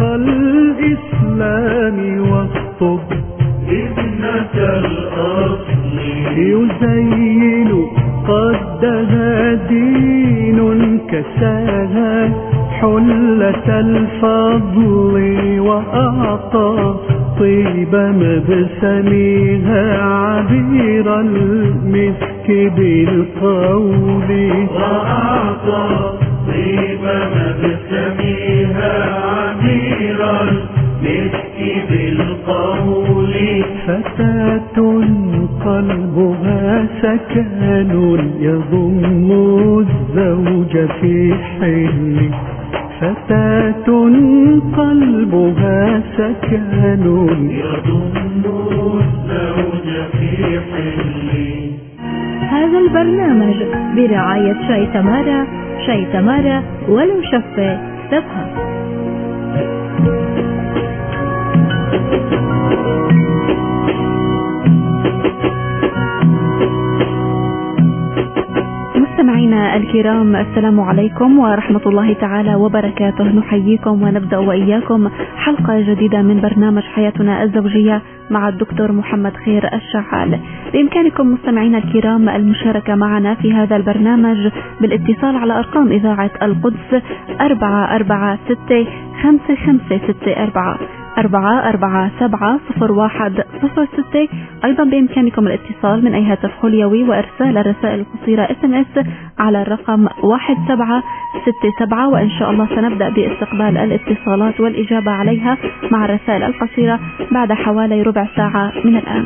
الإسلام والطب ابنة الأصل يزين قدها دين كساها حلة الفضل وأعطى طيب مبسمها عبير المسك بالقول وأعطى طيب مبسمها عبير المسك بالقول فتاة قلبها سكن يضم الزوج في حل فتاة قلبها سكن يضم الزوج في حل. هذا البرنامج برعاية شاي تمارا. شاي تمارا ولو شفة تفهم. مستمعينا الكرام، السلام عليكم ورحمة الله تعالى وبركاته. نحييكم ونبدأ وإياكم حلقة جديدة من برنامج حياتنا الزوجية مع الدكتور محمد خير الشعال. بإمكانكم مستمعينا الكرام المشاركة معنا في هذا البرنامج بالاتصال على أرقام إذاعة القدس 446-5564 447-0106. أيضا بإمكانكم الاتصال من أي هاتف حليوي وإرسال الرسائل القصيرة SMS على الرقم 1767. وإن شاء الله سنبدأ باستقبال الاتصالات والإجابة عليها مع الرسائل القصيرة بعد حوالي ربع ساعة من الآن.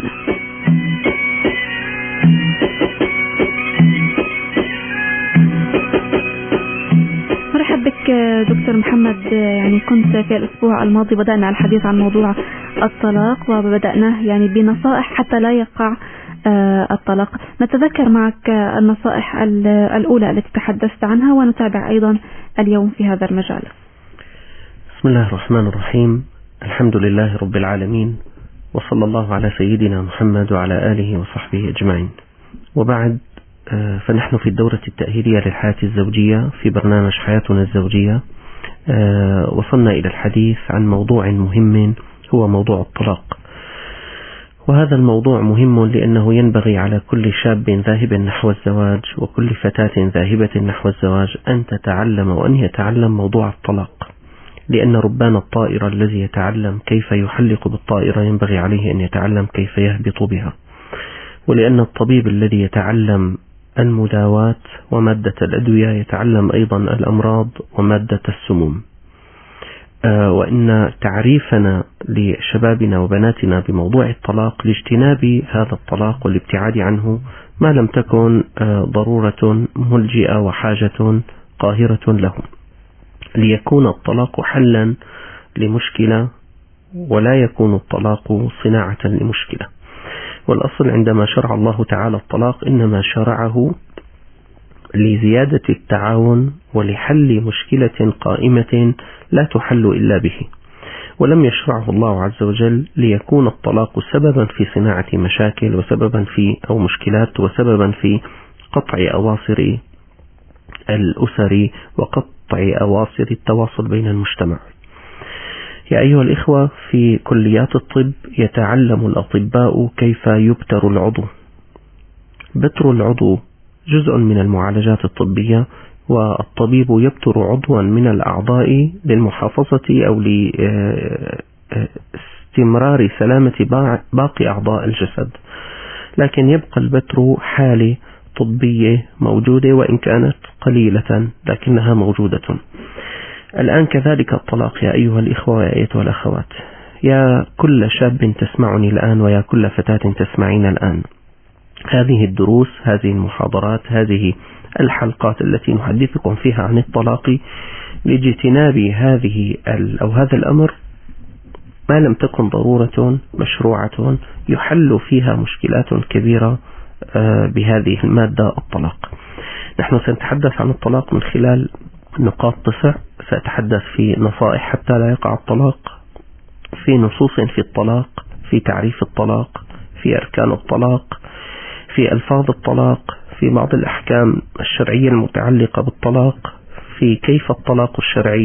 مرحب بك دكتور محمد. يعني كنت في الأسبوع الماضي بدأنا الحديث عن موضوع الطلاق، وبدأناه يعني بنصائح حتى لا يقع الطلاق. نتذكر معك النصائح الأولى التي تحدثت عنها ونتابع أيضا اليوم في هذا المجال. بسم الله الرحمن الرحيم. الحمد لله رب العالمين، وصلى الله على سيدنا محمد وعلى آله وصحبه أجمعين. وبعد، فنحن في الدورة التأهيلية للحياة الزوجية في برنامج حياتنا الزوجية. وصلنا إلى الحديث عن موضوع مهم هو موضوع الطلاق. وهذا الموضوع مهم لأنه ينبغي على كل شاب ذاهب نحو الزواج وكل فتاة ذاهبة نحو الزواج أن تتعلم وأن يتعلم موضوع الطلاق، لأن ربان الطائرة الذي يتعلم كيف يحلق بالطائرة ينبغي عليه أن يتعلم كيف يهبط بها، ولأن الطبيب الذي يتعلم المداواة ومادة الأدوية يتعلم أيضا الأمراض ومادة السموم. وإن تعريفنا لشبابنا وبناتنا بموضوع الطلاق لاجتناب هذا الطلاق والابتعاد عنه ما لم تكن ضرورة ملجئة وحاجة قاهرة لهم، ليكون الطلاق حلا لمشكلة ولا يكون الطلاق صناعة لمشكلة. والأصل عندما شرع الله تعالى الطلاق إنما شرعه لزيادة التعاون ولحل مشكلة قائمة لا تحل إلا به، ولم يشرعه الله عز وجل ليكون الطلاق سببا في صناعة مشاكل وسببا في أو مشكلات وسببا في قطع أواصر الأسر وقطع أواصر التواصل بين المجتمع. يا أيها الإخوة، في كليات الطب يتعلم الأطباء كيف يبتر العضو. بتر العضو جزء من المعالجات الطبية، والطبيب يبتر عضوا من الأعضاء للمحافظة أو لاستمرار سلامة باقي أعضاء الجسد، لكن يبقى البتر حالة طبية موجودة وإن كانت قليلة لكنها موجودة. الآن كذلك الطلاق يا أيها الإخوة ويا أيتها الأخوات، يا كل شاب تسمعني الآن ويا كل فتاة تسمعين الآن، هذه الدروس، هذه المحاضرات، هذه الحلقات التي نحدثكم فيها عن الطلاق لاجتناب هذا الأمر ما لم تكن ضرورة مشروعة يحل فيها مشكلات كبيرة بهذه المادة الطلاق. نحن سنتحدث عن الطلاق من خلال نقاط 9. سأتحدث في نصائح حتى لا يقع الطلاق، في نصوص في الطلاق، في تعريف الطلاق، في أركان الطلاق، في ألفاظ الطلاق، في بعض الأحكام الشرعية المتعلقة بالطلاق، في كيف الطلاق الشرعي،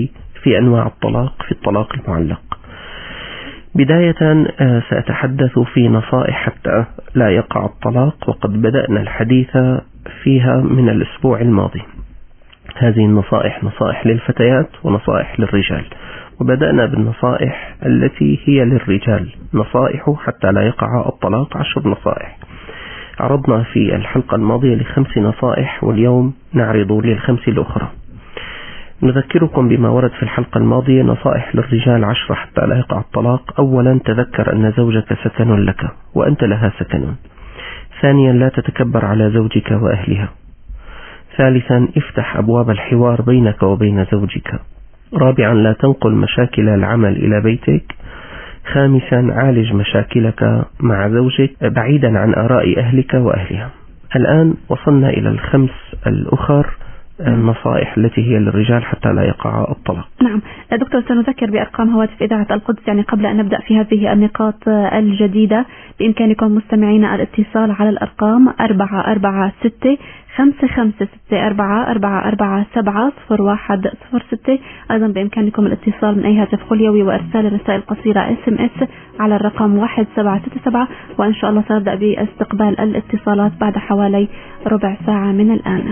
في أنواع الطلاق في الطلاق المعلق. بداية سأتحدث في نصائح حتى لا يقع الطلاق، وقد بدأنا الحديث فيها من الأسبوع الماضي. هذه النصائح نصائح للفتيات ونصائح للرجال، وبدأنا بالنصائح التي هي للرجال، نصائح حتى لا يقع الطلاق 10 نصائح. عرضنا في الحلقة الماضية ل5 نصائح، واليوم نعرض لل5 الأخرى. نذكركم بما ورد في الحلقة الماضية. نصائح للرجال 10 حتى لا يقع الطلاق. أولا، تذكر أن زوجك سكن لك وأنت لها سكن. ثانيا، لا تتكبر على زوجك وأهلها. ثالثا، افتح أبواب الحوار بينك وبين زوجك. رابعا، لا تنقل مشاكل العمل إلى بيتك. خامسا، عالج مشاكلك مع زوجك بعيدا عن آراء أهلك وأهلها. الآن وصلنا إلى ال5 الأخر النصائح التي هي للرجال حتى لا يقع الطلاق. نعم دكتور، سنذكر بأرقام هواتف إذاعة القدس يعني قبل أن نبدأ في هذه النقاط الجديدة. بإمكانكم مستمعينا الاتصال على الأرقام 446 5564 447 0106. أيضا بإمكانكم الاتصال من أي هاتف خليوي وإرسال رسائل قصيرة SMS على الرقم 1777. وإن شاء الله سنبدأ باستقبال الاتصالات بعد حوالي ربع ساعة من الآن.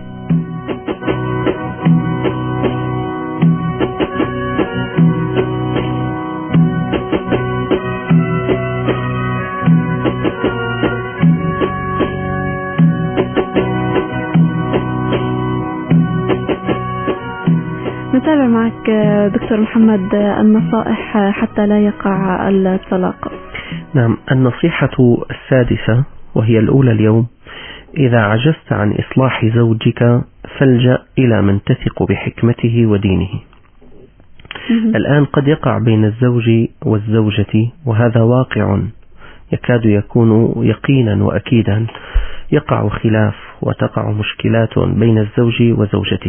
نتابع معك دكتور محمد النصائح حتى لا يقع الطلاق. نعم، النصيحة السادسة وهي الأولى اليوم: إذا عجزت عن إصلاح زوجك فالجأ إلى من تثق بحكمته ودينه. الآن قد يقع بين الزوج والزوجة، وهذا واقع يكاد يكون يقينا وأكيدا، يقع خلاف وتقع مشكلات بين الزوج وزوجته،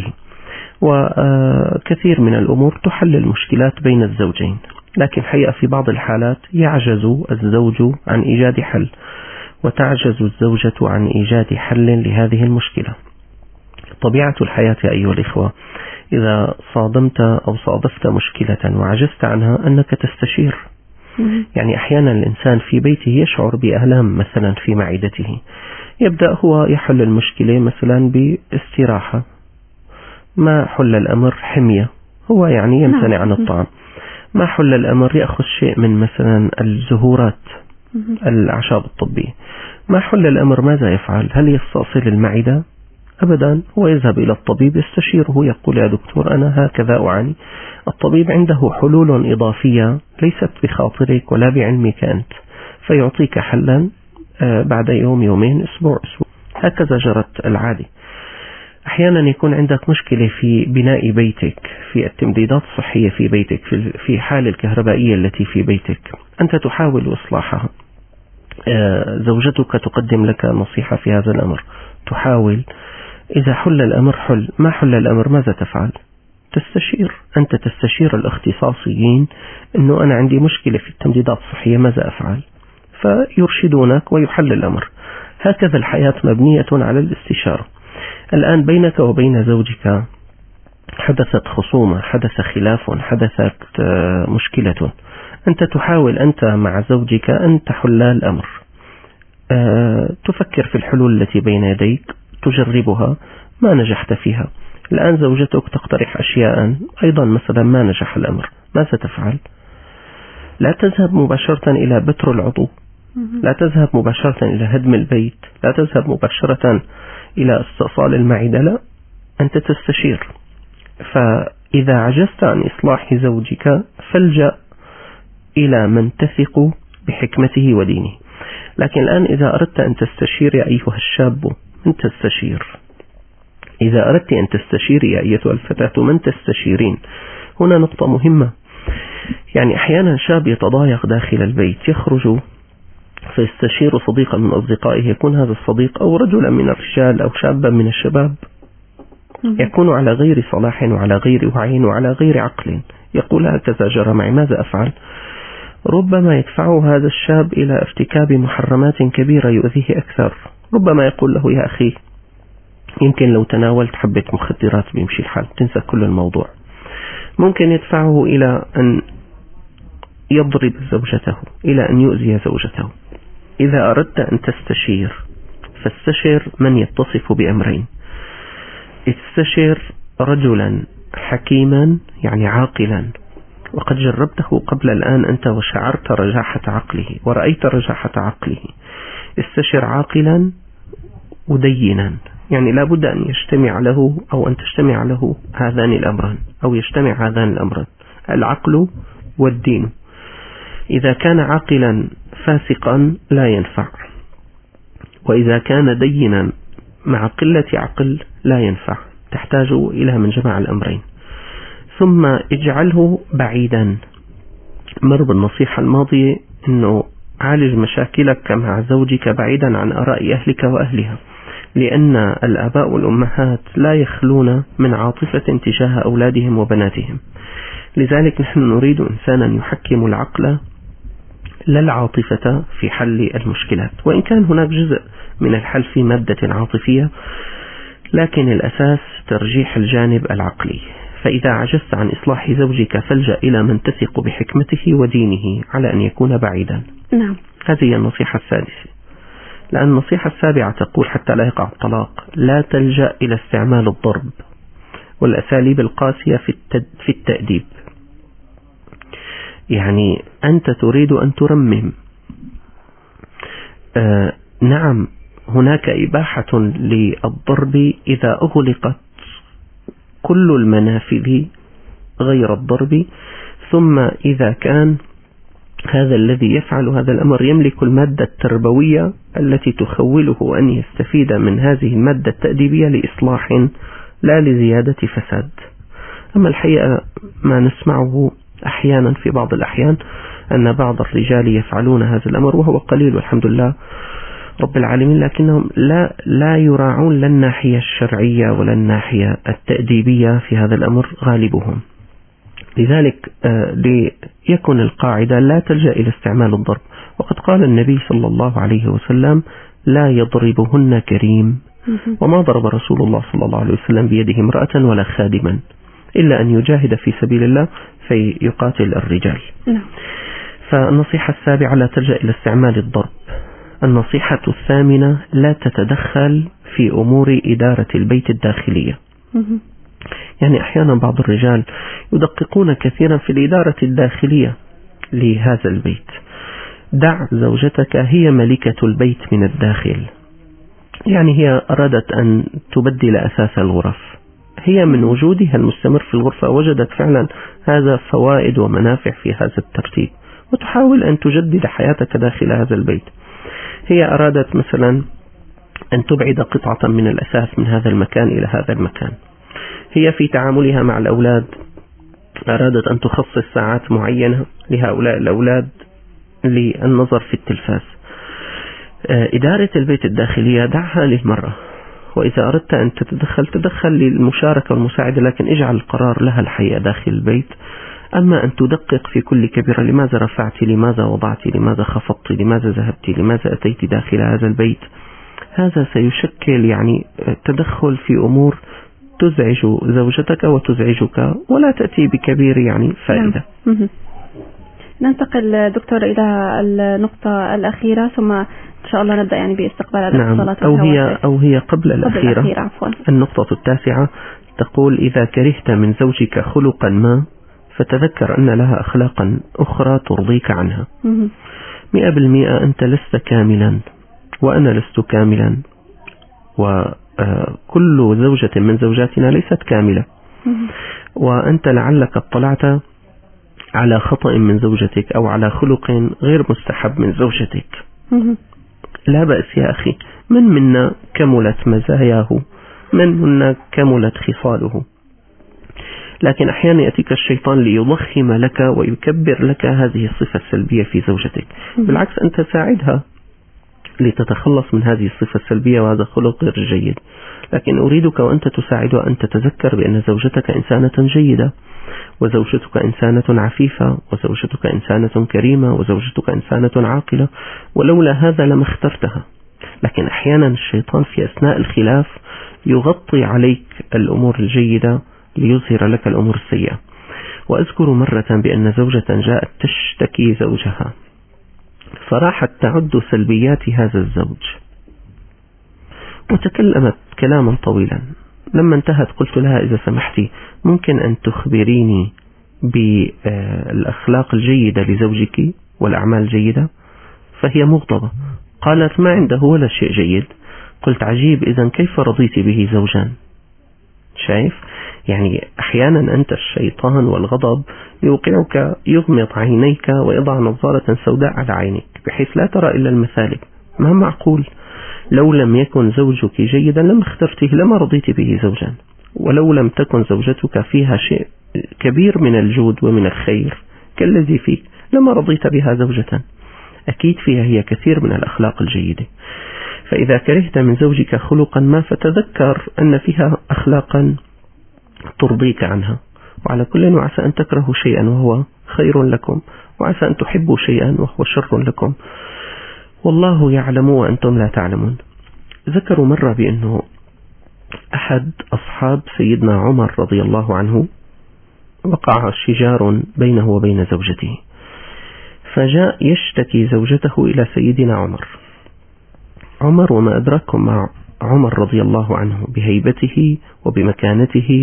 وكثير من الأمور تحل المشكلات بين الزوجين، لكن حقيقة في بعض الحالات يعجز الزوج عن إيجاد حل، وتعجز الزوجة عن إيجاد حل لهذه المشكلة. طبيعة الحياة أيها الإخوة، إذا صادمت أو صادفت مشكلة وعجزت عنها أنك تستشير. يعني أحيانا الإنسان في بيته يشعر بآلام مثلا في معدته، يبدأ هو يحل المشكلة مثلا باستراحة، ما حل الأمر حمية، هو يعني يمتنع عن الطعام. ما حل الأمر يأخذ شيء من مثلا الزهورات الأعشاب الطبية. ما حل الأمر ماذا يفعل؟ هل يستأصل المعدة؟ أبدا، هو يذهب إلى الطبيب يستشيره، يقول يا دكتور أنا هكذا أعاني. الطبيب عنده حلول إضافية ليست بخاطرك ولا بعلمك أنت، فيعطيك حلا بعد يوم يومين أسبوع أسبوع. هكذا جرت العادة. أحيانا يكون عندك مشكلة في بناء بيتك، في التمديدات الصحية في بيتك، في حال الكهربائية التي في بيتك، أنت تحاول إصلاحها. زوجتك تقدم لك نصيحة في هذا الأمر، تحاول. إذا حل الأمر حل، ما حل الأمر ماذا تفعل؟ تستشير، أنت تستشير الاختصاصيين أنه أنا عندي مشكلة في التمديدات الصحية ماذا أفعل؟ فيرشدونك ويحل الأمر. هكذا الحياة مبنية على الاستشارة. الآن بينك وبين زوجك حدثت خصومة، حدث خلاف، حدثت مشكلة، أنت تحاول أنت مع زوجك أن تحل الأمر. تفكر في الحلول التي بين يديك، تجربها، ما نجحت فيها. الآن زوجتك تقترح أشياء أيضا مثلا ما نجح الأمر، ماذا تفعل؟ لا تذهب مباشرة إلى بتر العضو، لا تذهب مباشرة إلى هدم البيت، لا تذهب مباشرة إلى استئصال المعدة، لا، أنت تستشير. فإذا عجزت عن إصلاح زوجك فالجأ إلى من تثق بحكمته ودينه. لكن الآن إذا أردت أن تستشير يا أيها الشاب من تستشير؟ إذا أردت أن تستشير يا أيتها الفتاة من تستشيرين؟ هنا نقطة مهمة. يعني أحيانا شاب يتضايق داخل البيت، يخرج فيستشير صديقا من أصدقائه، يكون هذا الصديق أو رجلا من الرجال أو شابا من الشباب يكون على غير صلاح وعلى غير وعي وعلى غير عقل، يقول هكذا جرى معي ماذا أفعل؟ ربما يدفعه هذا الشاب إلى ارتكاب محرمات كبيرة يؤذيه أكثر. ربما يقول له يا أخي يمكن لو تناولت حبة مخدرات بيمشي الحال، تنسى كل الموضوع. ممكن يدفعه إلى أن يضرب زوجته، إلى أن يؤذي زوجته. إذا أردت أن تستشير فاستشر من يتصف بأمرين: استشر رجلا حكيما يعني عاقلا، وقد جربته قبل الآن أنت وشعرت رجاحة عقله ورأيت رجاحة عقله. استشر عاقلا ودينا، يعني لا بد أن يجتمع له أو أن تجتمع له هذان الأمران، أو يجتمع هذان الأمران، العقل والدين. إذا كان عاقلا فاسقا لا ينفع، وإذا كان دينا مع قلة عقل لا ينفع، تحتاج إلى من جمع الأمرين. ثم اجعله بعيدا. مر بالنصيحة الماضية أنه عالج مشاكلك مع زوجك بعيدا عن آراء أهلك وأهلها، لأن الآباء والأمهات لا يخلون من عاطفة تجاه أولادهم وبناتهم. لذلك نحن نريد إنسانا يحكم العقل لا العاطفة في حل المشكلات، وإن كان هناك جزء من الحل في مادة عاطفية، لكن الأساس ترجيح الجانب العقلي. فإذا عجزت عن إصلاح زوجك فالجأ إلى من تثق بحكمته ودينه على أن يكون بعيدا. نعم. هذه هي النصيحة السادسة. لأن النصيحة السابعة تقول حتى لا يقع الطلاق: لا تلجأ إلى استعمال الضرب والأساليب القاسية في التأديب. يعني أنت تريد أن ترمم. نعم، هناك إباحة للضرب إذا أغلقت كل المنافذ غير الضرب، ثم إذا كان هذا الذي يفعل هذا الأمر يملك المادة التربوية التي تخوله أن يستفيد من هذه المادة التأديبية لإصلاح لا لزيادة فساد. أما الحقيقة ما نسمعه أحيانا في بعض الأحيان أن بعض الرجال يفعلون هذا الأمر، وهو قليل والحمد لله رب العالمين، لكنهم لا يراعون لا الناحية الشرعية ولا الناحية التأديبية في هذا الأمر غالبهم. لذلك ليكن القاعدة لا تلجأ إلى استعمال الضرب. وقد قال النبي صلى الله عليه وسلم: لا يضربهن كريم. وما ضرب رسول الله صلى الله عليه وسلم بيده امرأة ولا خادما إلا أن يجاهد في سبيل الله فيقاتل الرجال. فالنصيحة السابعة: لا تلجأ إلى استعمال الضرب. النصيحة الثامنة: لا تتدخل في أمور إدارة البيت الداخلية. يعني أحيانا بعض الرجال يدققون كثيرا في الإدارة الداخلية لهذا البيت. دع زوجتك هي ملكة البيت من الداخل. يعني هي أرادت أن تبدل أساس الغرف، هي من وجودها المستمر في الغرفة وجدت فعلا هذا فوائد ومنافع في هذا الترتيب، وتحاول أن تجدد حياتك داخل هذا البيت. هي أرادت مثلا أن تبعد قطعة من الأساس من هذا المكان إلى هذا المكان. هي في تعاملها مع الأولاد أرادت أن تخصص ساعات معينة لهؤلاء الأولاد للنظر في التلفاز. إدارة البيت الداخلية دعها للمرأة، وإذا أردت أن تدخل للمشاركة والمساعدة، لكن اجعل القرار لها الحقيقة داخل البيت. أما أن تدقق في كل كبيرة: لماذا رفعت، لماذا وضعت، لماذا خفضت، لماذا ذهبت، لماذا أتيت داخل هذا البيت، هذا سيشكل يعني تدخل في أمور تزعج زوجتك وتزعجك ولا تأتي بكبير يعني فائدة. ننتقل دكتور إلى النقطة الأخيرة، ثم إن شاء الله نبدأ يعني باستقبال الاتصالات. أو هي قبل الأخيرة. عفوا. النقطة التاسعة تقول: إذا كرهت من زوجك خلقا ما فتذكر أن لها أخلاقا أخرى ترضيك عنها. 100% أنت لست كاملا وأنا لست كاملا، وكل زوجة من زوجاتنا ليست كاملة، وأنت لعلك اطلعت على خطأ من زوجتك أو على خلق غير مستحب من زوجتك. لا بأس يا أخي، من منا كملت مزاياه، من منا كملت خصاله، لكن أحيانا يأتيك الشيطان ليضخم لك ويكبر لك هذه الصفة السلبية في زوجتك. بالعكس أنت ساعدها لتتخلص من هذه الصفة السلبية وهذا خلق غير جيد، لكن أريدك وأنت تساعدها أن تتذكر بأن زوجتك إنسانة جيدة، وزوجتك إنسانة عفيفة، وزوجتك إنسانة كريمة، وزوجتك إنسانة عاقلة، ولولا هذا لما اخترتها. لكن أحيانا الشيطان في أثناء الخلاف يغطي عليك الأمور الجيدة ليظهر لك الأمور السيئة. وأذكر مرة بأن زوجة جاءت تشتكي زوجها، فراحت تعد سلبيات هذا الزوج وتكلمت كلاما طويلا. لما انتهت قلت لها: إذا سمحتي ممكن أن تخبريني بالأخلاق الجيدة لزوجك والأعمال الجيدة؟ فهي مغضبة، قالت: ما عنده ولا شيء جيد. قلت: عجيب، إذن كيف رضيت به زوجا؟ شايف؟ يعني أحيانا أنت الشيطان والغضب يوقعك، يغمض عينيك ويضع نظارة سوداء على عينيك بحيث لا ترى إلا المثالب. ما معقول؟ لو لم يكن زوجك جيدا لما اخترته، لما رضيت به زوجا. ولو لم تكن زوجتك فيها شيء كبير من الجود ومن الخير كالذي فيك لما رضيت بها زوجة. أكيد فيها هي كثير من الأخلاق الجيدة. فإذا كرهت من زوجك خلقا ما فتذكر أن فيها أخلاقا ترضيك عنها. وعلى كل وعسى أن تكرهوا شيئا وهو خير لكم، وعسى أن تحبوا شيئا وهو شر لكم، والله يعلم وأنتم لا تعلمون. ذكروا مرة بأنه أحد أصحاب سيدنا عمر رضي الله عنه وقع شجار بينه وبين زوجته، فجاء يشتكي زوجته إلى سيدنا عمر وما أدراكم مع عمر رضي الله عنه بهيبته وبمكانته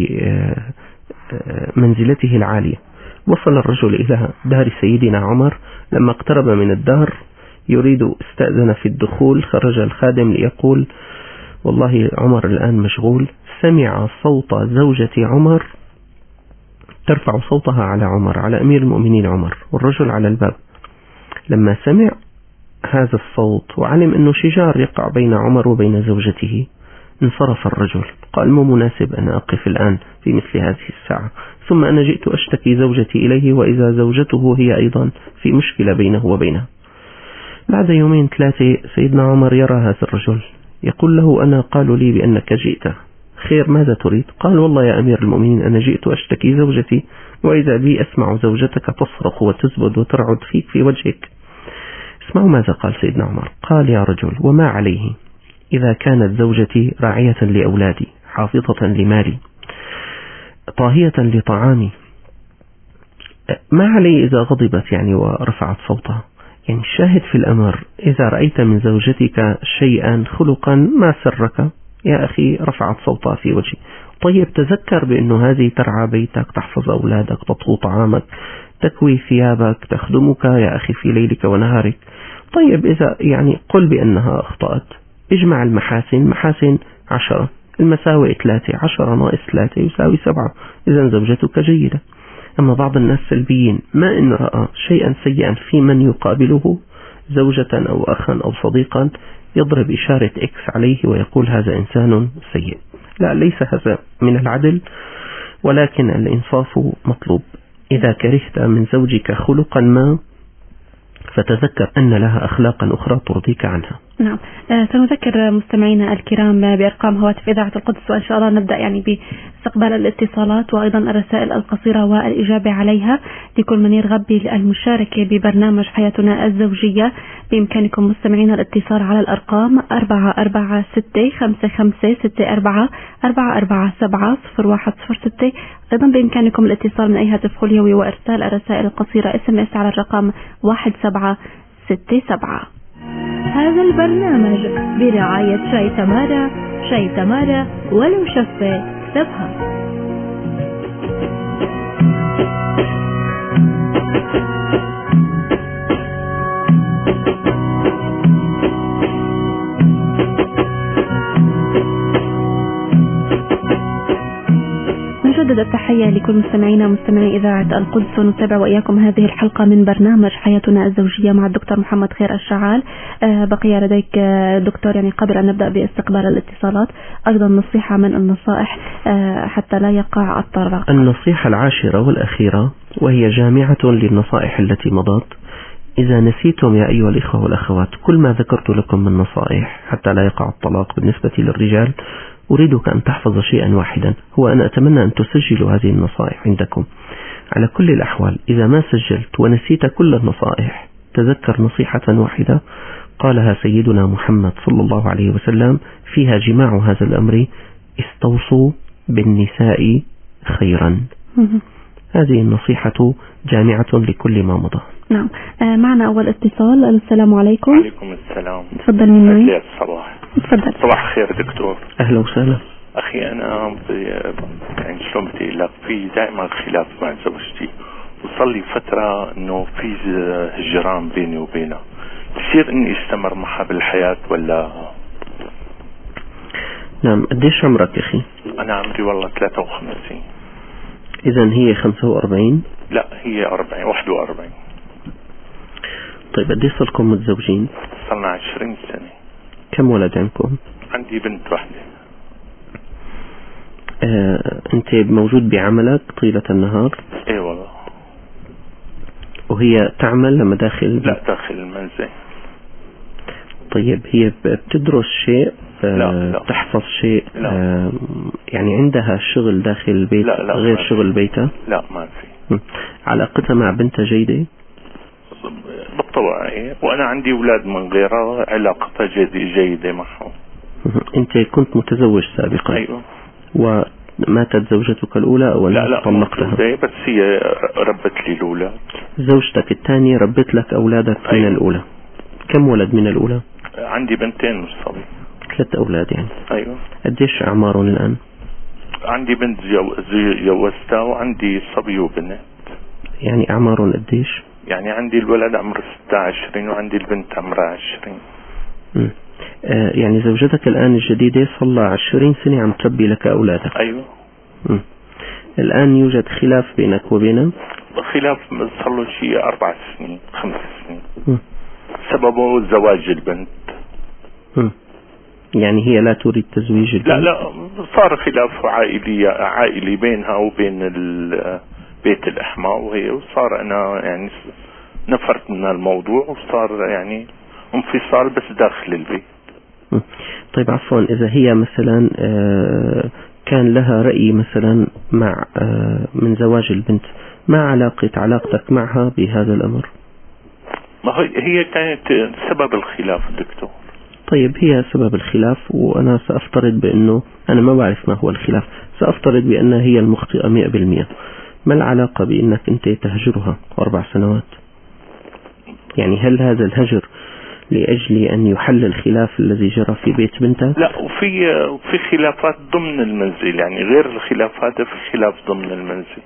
وبمنزلته العالية. وصل الرجل إلى دار سيدنا عمر، لما اقترب من الدار يريد استأذن في الدخول، خرج الخادم ليقول: والله عمر الآن مشغول. سمع صوت زوجة عمر ترفع صوتها على عمر، على أمير المؤمنين عمر، والرجل على الباب. لما سمع هذا الصوت وعلم أنه شجار يقع بين عمر وبين زوجته انصرف الرجل، قال: مو مناسب أن أقف الآن في مثل هذه الساعة، ثم أنا جئت أشتكي زوجتي إليه وإذا زوجته هي أيضا في مشكلة بينه وبينها. بعد يومين ثلاثة سيدنا عمر يرى هذا الرجل، يقول له: أنا قالوا لي بأنك جئت، خير ماذا تريد؟ قال: والله يا أمير المؤمنين أنا جئت أشتكي زوجتي وإذا بي أسمع زوجتك تصرخ وتزبد وترعد فيك في وجهك. اسمعوا ماذا قال سيدنا عمر. قال: يا رجل، وما عليه إذا كانت زوجتي راعية لأولادي، حافظة لمالي، طاهية لطعامي، ما علي إذا غضبت يعني ورفعت صوتها؟ يعني الشاهد في الأمر، إذا رأيت من زوجتك شيئا خلقا ما سرك يا أخي رفعت صوتها في وجهي. طيب تذكر بأنه هذه ترعى بيتك، تحفظ أولادك، تطهو طعامك، تكوي ثيابك، تخدمك يا أخي في ليلك ونهارك. طيب إذا يعني قل بأنها أخطأت، اجمع المحاسن، محاسن 10، المساوئ 3، 10 ناقص 3 يساوي 7. إذا زوجتك جيدة. أما بعض الناس سلبيين، ما إن رأى شيئا سيئا في من يقابله، زوجة أو أخا أو صديقا، يضرب إشارة إكس عليه ويقول هذا إنسان سيء. لا، ليس هذا من العدل، ولكن الإنصاف مطلوب. إذا كرهت من زوجك خلقا ما فتذكر أن لها أخلاقا أخرى ترضيك عنها. نعم. سنذكر مستمعينا الكرام بأرقام هواتف إذاعة القدس، وإن شاء الله نبدأ يعني باستقبال الاتصالات وأيضا الرسائل القصيرة والإجابة عليها. لكل من يرغب بالمشاركة ببرنامج حياتنا الزوجية بإمكانكم مستمعينا الاتصال على الأرقام 446-55-64-44-7-0106. أيضا بإمكانكم الاتصال من أي هاتف خليوي وإرسال الرسائل القصيرة SMS على الرقم 1767. هذا البرنامج برعاية شاي تمارا، شاي تمارا ولو شفة اكتبها. نجدد التحية لكل مستمعينا مستمعي إذاعة القدس، ونتابع وإياكم هذه الحلقة من برنامج حياتنا الزوجية مع الدكتور محمد خير الشعال. بقي لديك دكتور يعني قبل أن نبدأ باستقبال الاتصالات أيضا نصيحة من النصائح حتى لا يقع الطلاق. النصيحة 10 والأخيرة، وهي جامعة للنصائح التي مضت. إذا نسيتم يا أيها الإخوة والأخوات كل ما ذكرت لكم من نصائح حتى لا يقع الطلاق بالنسبة للرجال، أريدك أن تحفظ شيئا واحدا، هو أن أتمنى أن تسجلوا هذه النصائح عندكم. على كل الأحوال إذا ما سجلت ونسيت كل النصائح، تذكر نصيحة واحدة قالها سيدنا محمد صلى الله عليه وسلم فيها جماع هذا الأمر: استوصوا بالنساء خيرا. هذه النصيحة جامعة لكل ما مضى. نعم. معنا أول اتصال. السلام عليكم. وعليكم السلام. تفضل من معي. يا الصباح. تفضل. صباح الخير دكتور. أهلا وسهلا. أخي أنا يعني شلون بدي لك في دائما خلاف مع زوجتي، وصل لي فترة إنه في هجران بيني وبينها، بصير إني استمر معها بالحياة ولا؟ نعم. قديش عمرك يا أخي؟ أنا عمري والله 53. إذا هي 45؟ لا هي 41. طيب قديش صلكم متزوجين؟ صلنا 20 سنة. كم ولد عندكم؟ عندي بنت واحدة. أنت موجود بعملك طيلة النهار؟ إيه والله. وهي تعمل لما داخل؟ لا داخل المنزل. طيب هي بتدرس شيء؟ لا. تحفظ شيء؟ لا. يعني عندها شغل داخل البيت؟ لا غير شغل بيتها؟ لا ما في. علاقتها مع بنتها جيدة؟ بالطبع إيه، وأنا عندي أولاد من غيرها علاقتها جيدة معهم. أنت كنت متزوج سابقا؟ أيوه. وماتت زوجتك الأولى أو لا طلقتها؟ بس هي ربت لي الأولاد. زوجتك الثانية ربت لك أولادك؟ أيوه. من الأولى كم ولد من الأولى؟ عندي بنتين والصبي. 3 أولاد يعني. أيوه. قديش أعمارهم الآن؟ عندي بنت جوزتها وعندي صبي وبنت. يعني أعمارهم قديش؟ يعني عندي الولد عمره 26 وعندي البنت عمرها 20. يعني زوجتك الآن الجديدة صلى 20 سنة عم تربي لك أولادك؟ أيوه. الآن يوجد خلاف بينك وبينها؟ خلاف صار له شيء 4 سنين 5 سنين. سببه زواج البنت. يعني هي لا تريد تزويج البنت؟ لا صار خلاف عائلي بينها وبين بيت الأحماء وهي، وصار أنا يعني نفرت من الموضوع وصار يعني انفصال بس داخل البيت. طيب عفوا، إذا هي مثلا كان لها رأي مثلا مع من زواج البنت، ما علاقتك معها بهذا الأمر؟ ما هي كانت سبب الخلاف دكتور. طيب هي سبب الخلاف، وأنا سأفترض بأنه أنا ما بعرف ما هو الخلاف، سأفترض بأنها هي المخطئة 100%. ما العلاقة بأنك أنت تهجرها 4 سنوات؟ يعني هل هذا الهجر لأجل أن يحل الخلاف الذي جرى في بيت بنتك؟ لا، وفي خلافات ضمن المنزل، يعني غير الخلافات في خلاف ضمن المنزل.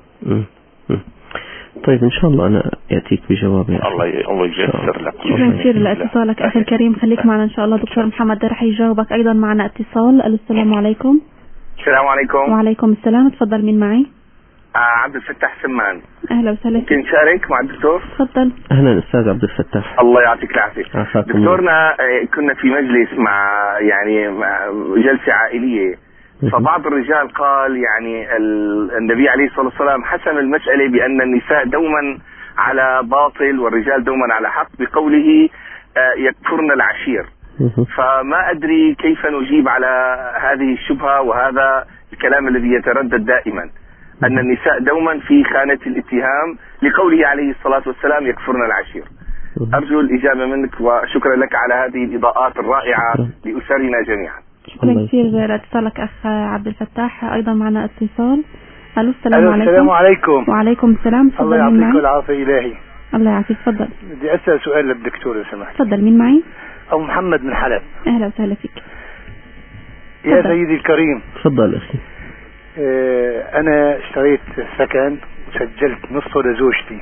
طيب إن شاء الله أنا يأتيك بجواب. الله ييسر لك. شكرا كثير لاتصالك أخي الكريم. خليك معنا إن شاء الله. دكتور محمد رح يجاوبك. أيضا معنا اتصال. السلام عليكم. السلام عليكم. وعليكم السلام. تفضل من معي؟ عبد الفتاح سمان. أهلا وسهلا. ممكن شارك مع الدكتور؟ تفضل. أهلا أستاذ عبد الفتاح. الله يعطيك العافية. دكتورنا كنا في مجلس مع جلسة عائلية، فبعض الرجال قال يعني النبي عليه الصلاة والسلام حسم المسألة بأن النساء دوما على باطل والرجال دوما على حق بقوله يكفرن العشير. فما أدري كيف نجيب على هذه الشبهة وهذا الكلام الذي يتردد دائما، أن النساء دوما في خانة الاتهام لقوله عليه الصلاة والسلام يكفرن العشير. أرجو الإجابة منك، وشكرا لك على هذه الإضاءات الرائعة لأسرنا جميعا. شكرا كثير لاتصالك أخ عبد الفتاح. أيضا معنا اتصال. السلام عليكم. السلام عليكم. وعليكم السلام. تفضل. الله يعطيك العافية إلهي. الله يعافيك. تفضل. بدي أسأل سؤال للدكتور لو سمحت. تفضل. مين معي؟ أبو محمد من حلب. أهلا وسهلا فيك. يا سيدي الكريم. تفضل أخي. أنا اشتريت سكن وسجلت نصه لزوجتي.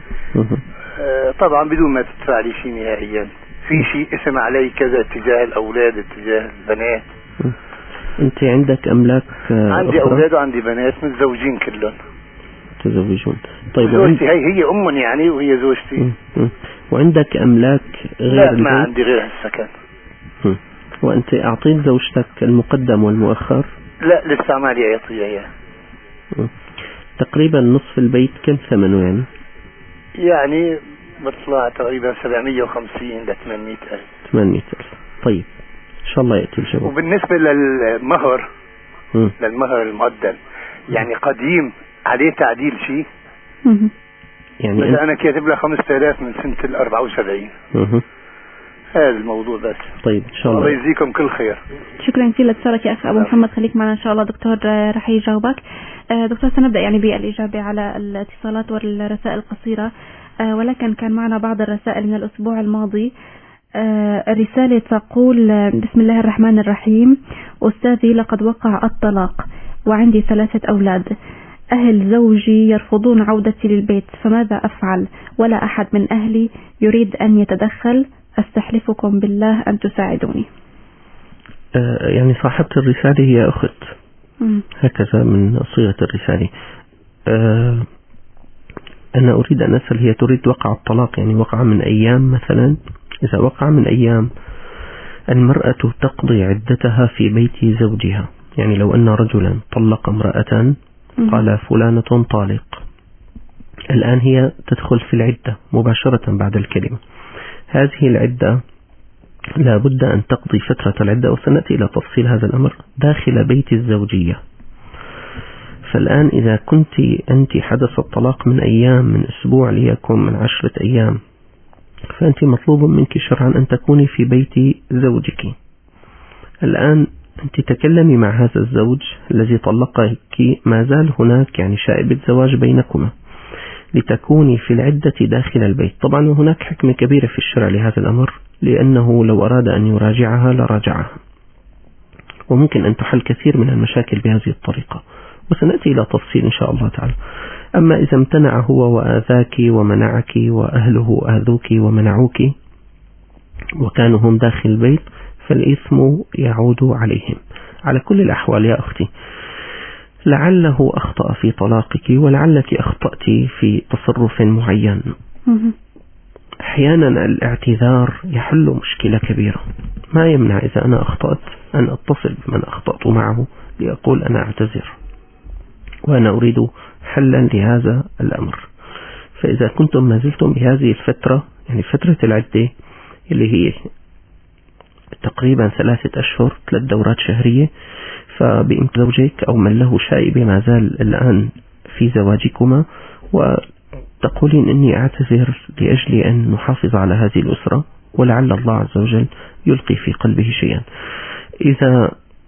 طبعا بدون ما تدفع لي شيء نهائيا. في شيء اسم علي كذا اتجاه الأولاد اتجاه البنات. أنت عندك أملاك؟ عندي أولاد وعندي بنات متزوجين كلهم. متزوجون. طيب زوجتي هي أم يعني وهي زوجتي. وعندك أملاك غير لا ما عندي غير السكن. وأنت أعطيت زوجتك المقدم والمؤخر؟ لا لسه ما لي أعطيها إياه. تقريبا نصف البيت كم ثمنه يعني؟ يعني بطلع تقريبا 750 ل 800,000. 800,000. طيب إن شاء الله يأتي الجواب. وبالنسبة للمهر المقدم يعني قديم عليه تعديل شيء؟ يعني مثلا أنا كاتب له 5000 من سنة 74. هذا الموضوع بس. طيب إن شاء الله. الله يجزيكم كل خير. شكرا كثير لاتصالك يا أخ أبو محمد، خليك معنا إن شاء الله. دكتور رح يجاوبك. دكتور سنبدأ يعني بالإجابة على الاتصالات والرسائل القصيرة، ولكن كان معنا بعض الرسائل من الأسبوع الماضي. الرسالة تقول: بسم الله الرحمن الرحيم، أستاذي لقد وقع الطلاق وعندي 3 أولاد. أهل زوجي يرفضون عودتي للبيت، فماذا أفعل؟ ولا أحد من أهلي يريد أن يتدخل، أستحلفكم بالله أن تساعدوني. يعني صاحبة الرسالة هي أخت، هكذا من صيغة الرسالة. أنا أريد أن أسأل، هي تريد وقع الطلاق يعني وقع من أيام مثلا؟ إذا وقع من أيام، المرأة تقضي عدتها في بيت زوجها. يعني لو أن رجلا طلق امرأة قال فلانة طالق، الآن هي تدخل في العدة مباشرة بعد الكلمة. هذه العدة لا بد أن تقضي فترة العدة، وسنأتي إلى تفصيل هذا الأمر داخل بيت الزوجية. فالآن إذا كنت أنت حدث الطلاق من أيام، من أسبوع ليكن من 10 أيام، فأنت مطلوب منك شرعا أن تكوني في بيت زوجك. الآن أنت تكلمي مع هذا الزوج الذي طلقك، ما زال هناك يعني شائبة زواج بينكما، لتكوني في العدة داخل البيت. طبعا هناك حكمة كبيرة في الشرع لهذا الأمر، لأنه لو أراد أن يراجعها لراجعها، وممكن أن تحل كثير من المشاكل بهذه الطريقة، وسنأتي إلى تفصيل إن شاء الله تعالى. أما إذا امتنع هو وآذاك ومنعك وأهله آذوك ومنعوك وكانوا هم داخل البيت، فالإثم يعود عليهم. على كل الأحوال يا أختي، لعله أخطأ في طلاقك، ولعلك أخطأت في تصرف معين. أحيانا الاعتذار يحل مشكلة كبيرة. ما يمنع إذا أنا أخطأت أن أتصل بمن أخطأت معه لأقول أنا أعتذر وأنا أريد حلا لهذا الأمر. فإذا كنتم ما زلتم بهذه الفترة، يعني فترة العدة اللي هي تقريبا 3 أشهر، 3 دورات شهرية، فبإمكان زوجك أو من له شائبة ما زال الآن في زواجكما، وتقولين إني أعتذر لأجل أن نحافظ على هذه الأسرة، ولعل الله عز وجل يلقي في قلبه شيئا. إذا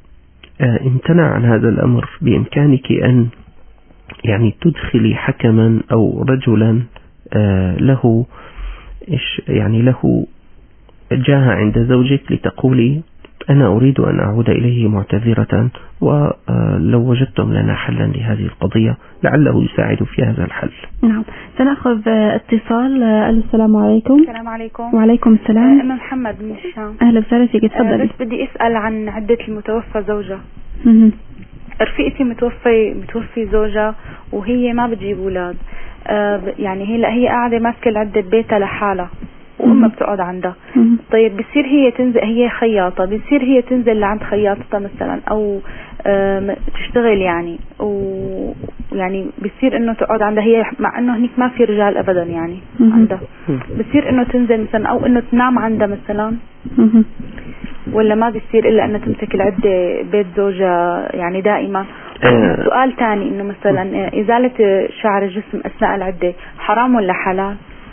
امتنع عن هذا الأمر، بإمكانك أن يعني تدخلي حكما أو رجلا له يعني له جاهة عند زوجك، لتقولي أنا أريد أن أعود إليه معتذرة، ولو وجدتم لنا حلا لهذه القضية لعله يساعد في هذا الحل. نعم، سنأخذ اتصال. السلام عليكم. السلام عليكم. وعليكم السلام. أم محمد من الشام. أهلا وسهلا فيك، تفضلي. بس بدي أسأل عن عدة المتوفى زوجها. رفيقتي متوفي زوجها وهي ما بتجيب أولاد، يعني هي قاعدة ماسكة العدة بيتها لحالها وأمها بتقعد عندها. طيب بتصير هي تنزل، هي خياطة، بتصير هي تنزل لعند خياطتها مثلا أو تشتغل يعني، ويعني بتصير إنه تقعد عندها هي، مع إنه هنيك ما في رجال أبدا يعني عندها، بتصير إنه تنزل مثلا أو إنه تنام عندها مثلا، ولا ما بيصير إلا أنها تمسك العدة بيت زوجها يعني دائما. سؤال تاني، إنه مثلا إزالة شعر الجسم أثناء العدة حرام ولا حلال؟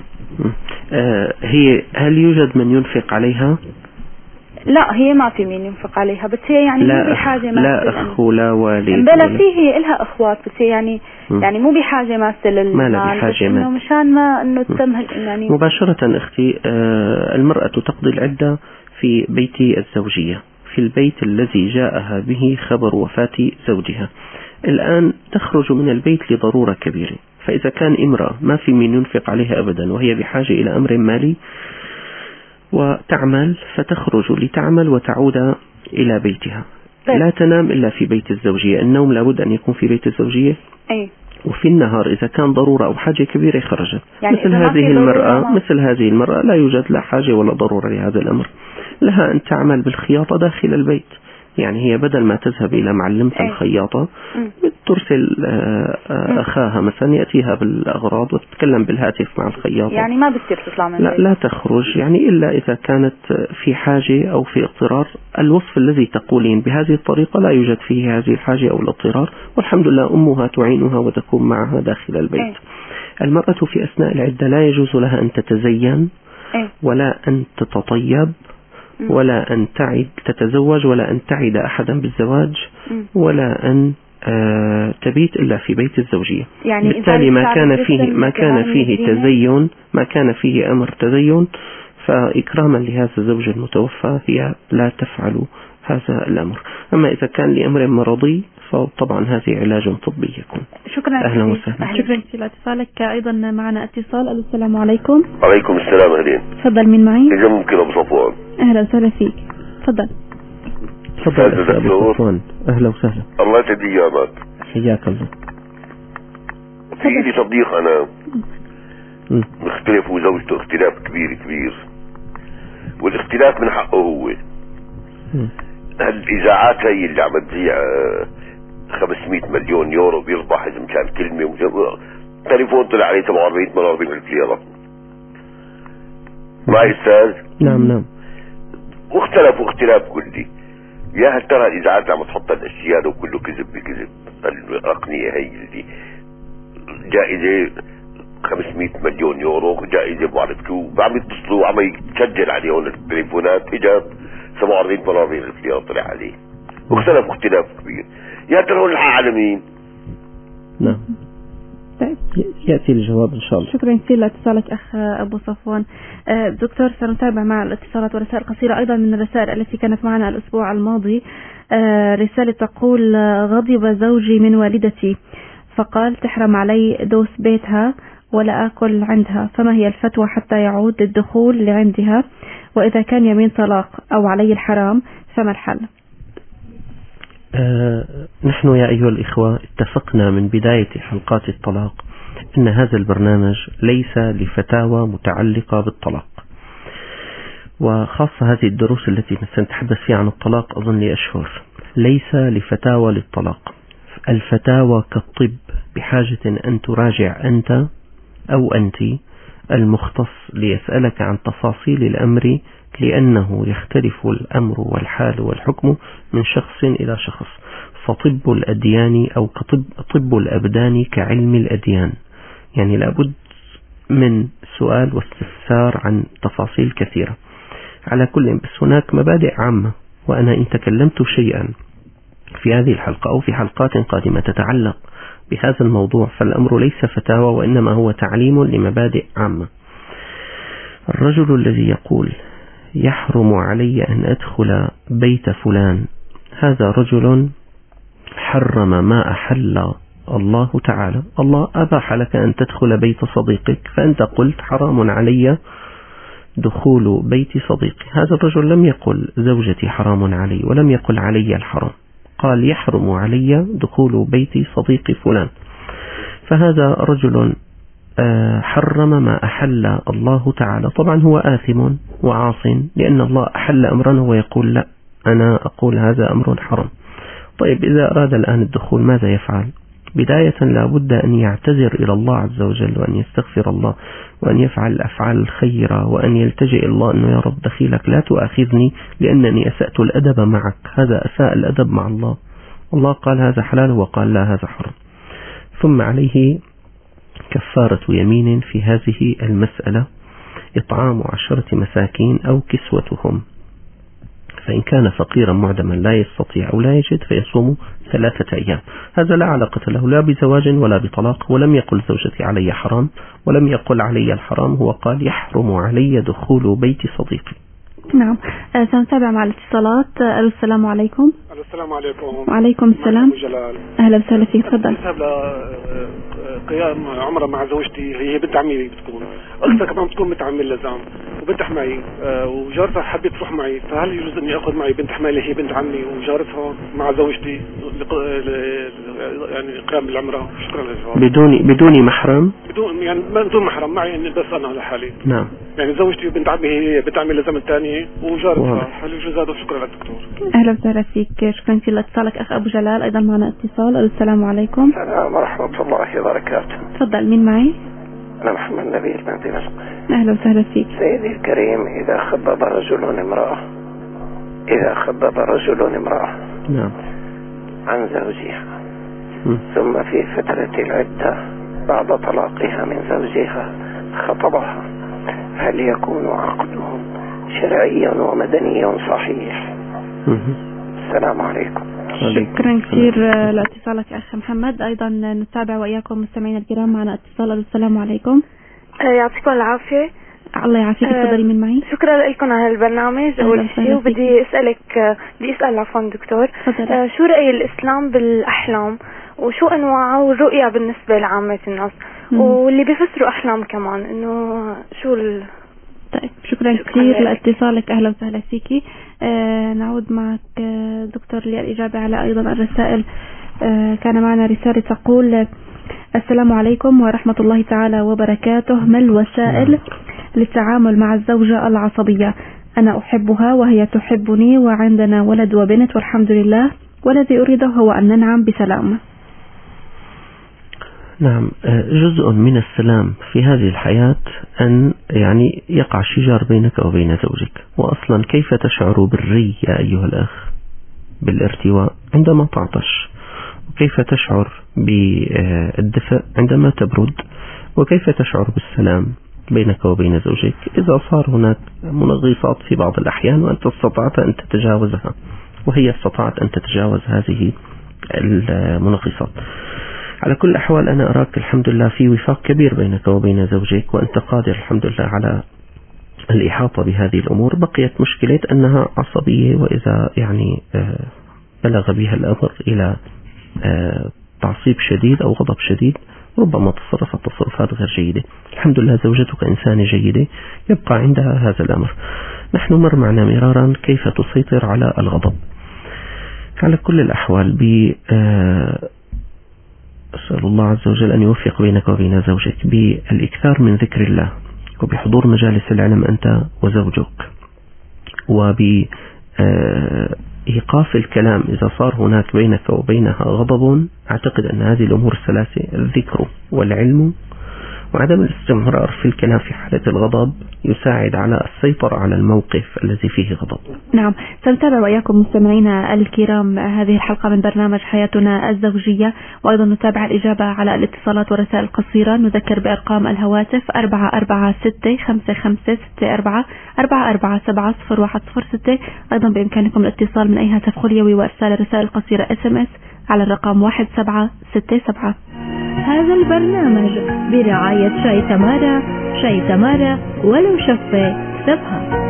هل يوجد من ينفق عليها؟ لا، هي ما في مين ينفق عليها، بس هي يعني مو بحاجة لا أخ ولا والد بلا فيه، هي إلها أخوات، بس هي يعني مو بحاجة ماسة للمال، بس إنه مشان ما إنه تمهل يعني مباشرة. أختي، المرأة تقضي العدة في بيت الزوجية، في البيت الذي جاءها به خبر وفاة زوجها. الآن تخرج من البيت لضرورة كبيرة، فإذا كان امرأة ما في من ينفق عليها أبدا وهي بحاجة إلى أمر مالي وتعمل، فتخرج لتعمل وتعود إلى بيتها. لا تنام إلا في بيت الزوجية، النوم لابد أن يكون في بيت الزوجية. وفي النهار إذا كان ضرورة أو حاجة كبيرة خرجت. يعني مثل هذه المرأة لا يوجد لا حاجة ولا ضرورة لهذا الأمر، لها أن تعمل بالخياطة داخل البيت. يعني هي بدل ما تذهب إلى معلمة الخياطة ترسل أخاها مثلا يأتيها بالأغراض وتتكلم بالهاتف مع الخياطة. يعني ما بتصير تطلع من البيت. لا تخرج يعني إلا إذا كانت في حاجة أو في اضطرار. الوصف الذي تقولين بهذه الطريقة لا يوجد فيه هذه الحاجة أو الاضطرار، والحمد لله أمها تعينها وتكون معها داخل البيت. المرأة في أثناء العدة لا يجوز لها أن تتزين ولا أن تتطيب ولا أن تتزوج ولا أن تعد أحدا بالزواج ولا أن تبيت إلا في بيت الزوجية. يعني بالتالي ما كان فيه أمر تزين فإكراما لهذا الزوج المتوفى هي لا تفعل هذا الأمر. أما إذا كان لأمر مرضي فطبعا هذه علاج طبي يكون. شكرا. أهلا وسهلا. شكرا لاتصالك. أيضا معنا اتصال. السلام عليكم. وعليكم السلام. أهلين. تفضل. من معي؟ إذا ممكن أبو صفوان. أهلا وسهلا فيك. تفضل. تفضل أبو صفوان. أهلا وسهلا. الله يسعد أيامك. حياك الله. في لي صديق أنا مختلف وزوجته اختلاف كبير والاختلاف من حقه هو. الإذاعات هي اللي عم تذيع 500 مليون يورو بيربح إذا كان كلمة تليفون طلع عليه 47 ألف ليرة. معي أستاذ؟ نعم. واختلفوا اختلاف كلي. يا هل ترى الإذاعات عم تحط الأشياء وكله كذب بكذب. الأقنية هي اللي جائزة 500 مليون يورو جائزة بعرف شو عم يتصلوا وعم يسجل عليهم التليفونات اجت 47 ألف ليرة طلع عليه. واختلف اختلاف كبير. يا ترى هو الحق على مين؟ نعم. يأتي الجواب إن شاء الله. شكرا كثير لاتصالك أخ أبو صفوان. دكتور سنتابع مع الاتصالات ورسائل قصيرة أيضا من الرسائل التي كانت معنا الأسبوع الماضي. رسالة تقول: غضب زوجي من والدتي فقال تحرم علي دوس بيتها ولا أكل عندها، فما هي الفتوى حتى يعود الدخول لعندها؟ وإذا كان يمين طلاق أو علي الحرام فما الحل؟ نحن يا أيها الإخوة اتفقنا من بداية حلقات الطلاق أن هذا البرنامج ليس لفتاوى متعلقة بالطلاق، وخاصة هذه الدروس التي سنتحدث فيها عن الطلاق أظن لأشهر ليس لفتاوى للطلاق. الفتاوى كالطب بحاجة أن تراجع أنت أو أنت المختص ليسألك عن تفاصيل الأمر، لأنه يختلف الأمر والحال والحكم من شخص إلى شخص. فطب الأديان أو طب الأبدان كعلم الأديان، يعني لابد من سؤال واستفسار عن تفاصيل كثيرة. على كل بس هناك مبادئ عامة، وأنا إن تكلمت شيئا في هذه الحلقة أو في حلقات قادمة تتعلق بهذا الموضوع فالأمر ليس فتاوى وإنما هو تعليم لمبادئ عامة. الرجل الذي يقول يحرم علي أن أدخل بيت فلان، هذا رجل حرم ما أحل الله تعالى. الله أباح لك أن تدخل بيت صديقك، فأنت قلت حرام علي دخول بيت صديقي. هذا الرجل لم يقل زوجتي حرام علي ولم يقل علي الحرام، قال يحرم علي دخول بيت صديق فلان. فهذا رجل حرم ما أحل الله تعالى. طبعا هو آثم وعاص، لأن الله أحل أمرا ويقول لا أنا أقول هذا أمر حرام. طيب إذا أراد الآن الدخول ماذا يفعل؟ بداية لا بد أن يعتذر إلى الله عز وجل وأن يستغفر الله وأن يفعل الأفعال الخيرة وأن يلتجئ إلى الله أنه يا رب دخيلك لا تؤاخذني لأنني أسأت الأدب معك. هذا أساء الأدب مع الله. الله قال هذا حلال وقال لا هذا حرام. ثم عليه كفارة يمين في هذه المسألة، إطعام 10 مساكين أو كسوتهم، فإن كان فقيرا معدما لا يستطيع أو لا يجد فيصوم 3 أيام. هذا لا علاقة له لا بزواج ولا بطلاق، ولم يقل زوجتي علي حرام ولم يقل علي الحرام، هو قال يحرم علي دخول بيت صديقي. نعم. سنتابع مع الاتصالات. السلام عليكم. السلام عليكم. وعليكم السلام. أهلا وسهلا فيك. تفضل. قيام عمره مع زوجتي، هي بنت عمي بتكون، أختها كمان بتكون بنت عمي اللزام وبنت حماي، وجارتها حبت تروح معي، فهل يجوز اني اخذ معي بنت حماي اللي هي بنت عمي وجارتها مع زوجتي يعني قيام بالعمره؟ شكرا للجواب. بدون محرم؟ بدون محرم معي، اني بس انا لحالي. نعم. يعني زوجتي وبنت عمي هي بنت عمي اللزام الثانيه وجارتها، هل يجوز هذا؟ شكرا للدكتور. اهلا وسهلا فيك. شكرا كثير لاتصالك اخ ابو جلال. ايضا معنا اتصال. السلام عليكم. السلام ورحمه الله وبركاته. تفضل. مين معي؟ أنا محمد نبيل من دمشق. أهلا وسهلا فيك. سيدي الكريم، إذا خبب رجل امرأة نعم عن زوجها ثم في فترة العدة بعد طلاقها من زوجها خطبها، هل يكون عقدهم شرعيا ومدنيا صحيح؟ السلام عليكم. شكرا كثير لاتصالك يا أخ محمد. أيضا نتابع وإياكم مستمعينا الكرام معنا اتصال. السلام عليكم. يعطيكم العافية. الله يعافيك. تفضلي من معي. شكرا لكم على البرنامج. أول شيء وبدي أسأل عفوا دكتور، شو رأي الإسلام بالأحلام وشو أنواعها والرؤية بالنسبة لعامة الناس واللي بيفسروا أحلام كمان إنه شو طيب شكرا كثير لاتصالك. أهلا وسهلا فيكي. نعود معك دكتور للإجابة على أيضا الرسائل. كان معنا رسالة تقول: السلام عليكم ورحمة الله تعالى وبركاته. ما الوسائل للتعامل مع الزوجة العصبية؟ أنا أحبها وهي تحبني وعندنا ولد وبنت والحمد لله، والذي أريده هو أن ننعم بسلام. نعم، جزء من السلام في هذه الحياة أن يعني يقع شجار بينك وبين زوجك. وأصلا كيف تشعر بالري يا أيها الأخ بالارتواء عندما تعطش؟ وكيف تشعر بالدفء عندما تبرد؟ وكيف تشعر بالسلام بينك وبين زوجك إذا صار هناك منغصات في بعض الأحيان وأنت استطعت أن تتجاوزها وهي استطاعت أن تتجاوز هذه المنغصات؟ على كل الأحوال أنا أراك الحمد لله في وفاق كبير بينك وبين زوجك، وأنت قادر الحمد لله على الإحاطة بهذه الأمور. بقيت مشكلة أنها عصبية، وإذا يعني بلغ بها الأمر إلى تعصيب شديد أو غضب شديد ربما تصرفت تصرفات غير جيدة. الحمد لله زوجتك إنسانة جيدة يبقى عندها هذا الأمر. نحن مر معنا مرارا كيف تسيطر على الغضب. على كل الأحوال أسأل الله عز وجل أن يوفق بينك وبين زوجك بالإكثار من ذكر الله وبحضور مجالس العلم أنت وزوجك، وبإيقاف الكلام إذا صار هناك بينك وبينها غضب. أعتقد أن هذه الأمور الثلاثة الذكر والعلم وعدم الاستمرار في الكلام في حالة الغضب يساعد على السيطرة على الموقف الذي فيه غضب. نعم، سنتابع وإياكم مستمعينا الكرام هذه الحلقة من برنامج حياتنا الزوجية، وأيضا نتابع الإجابة على الاتصالات والرسائل القصيرة. نذكر بأرقام الهواتف 446-5564 447-0106. أيضا بإمكانكم الاتصال من أي هاتف خليوي وإرسال الرسائل القصيرة SMS على الرقم 1767. هذا البرنامج برعاية شاي تمارا. شاي تمارا ولو شفة سبها.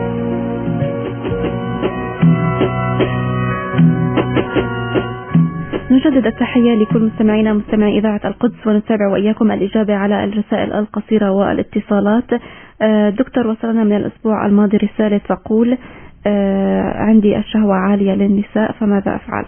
نجدد التحية لكل مستمعينا مستمعي إذاعة القدس، ونتابع وإياكم الإجابة على الرسائل القصيرة والاتصالات. دكتور، وصلنا من الأسبوع الماضي رسالة تقول: عندي الشهوة عالية للنساء فماذا أفعل؟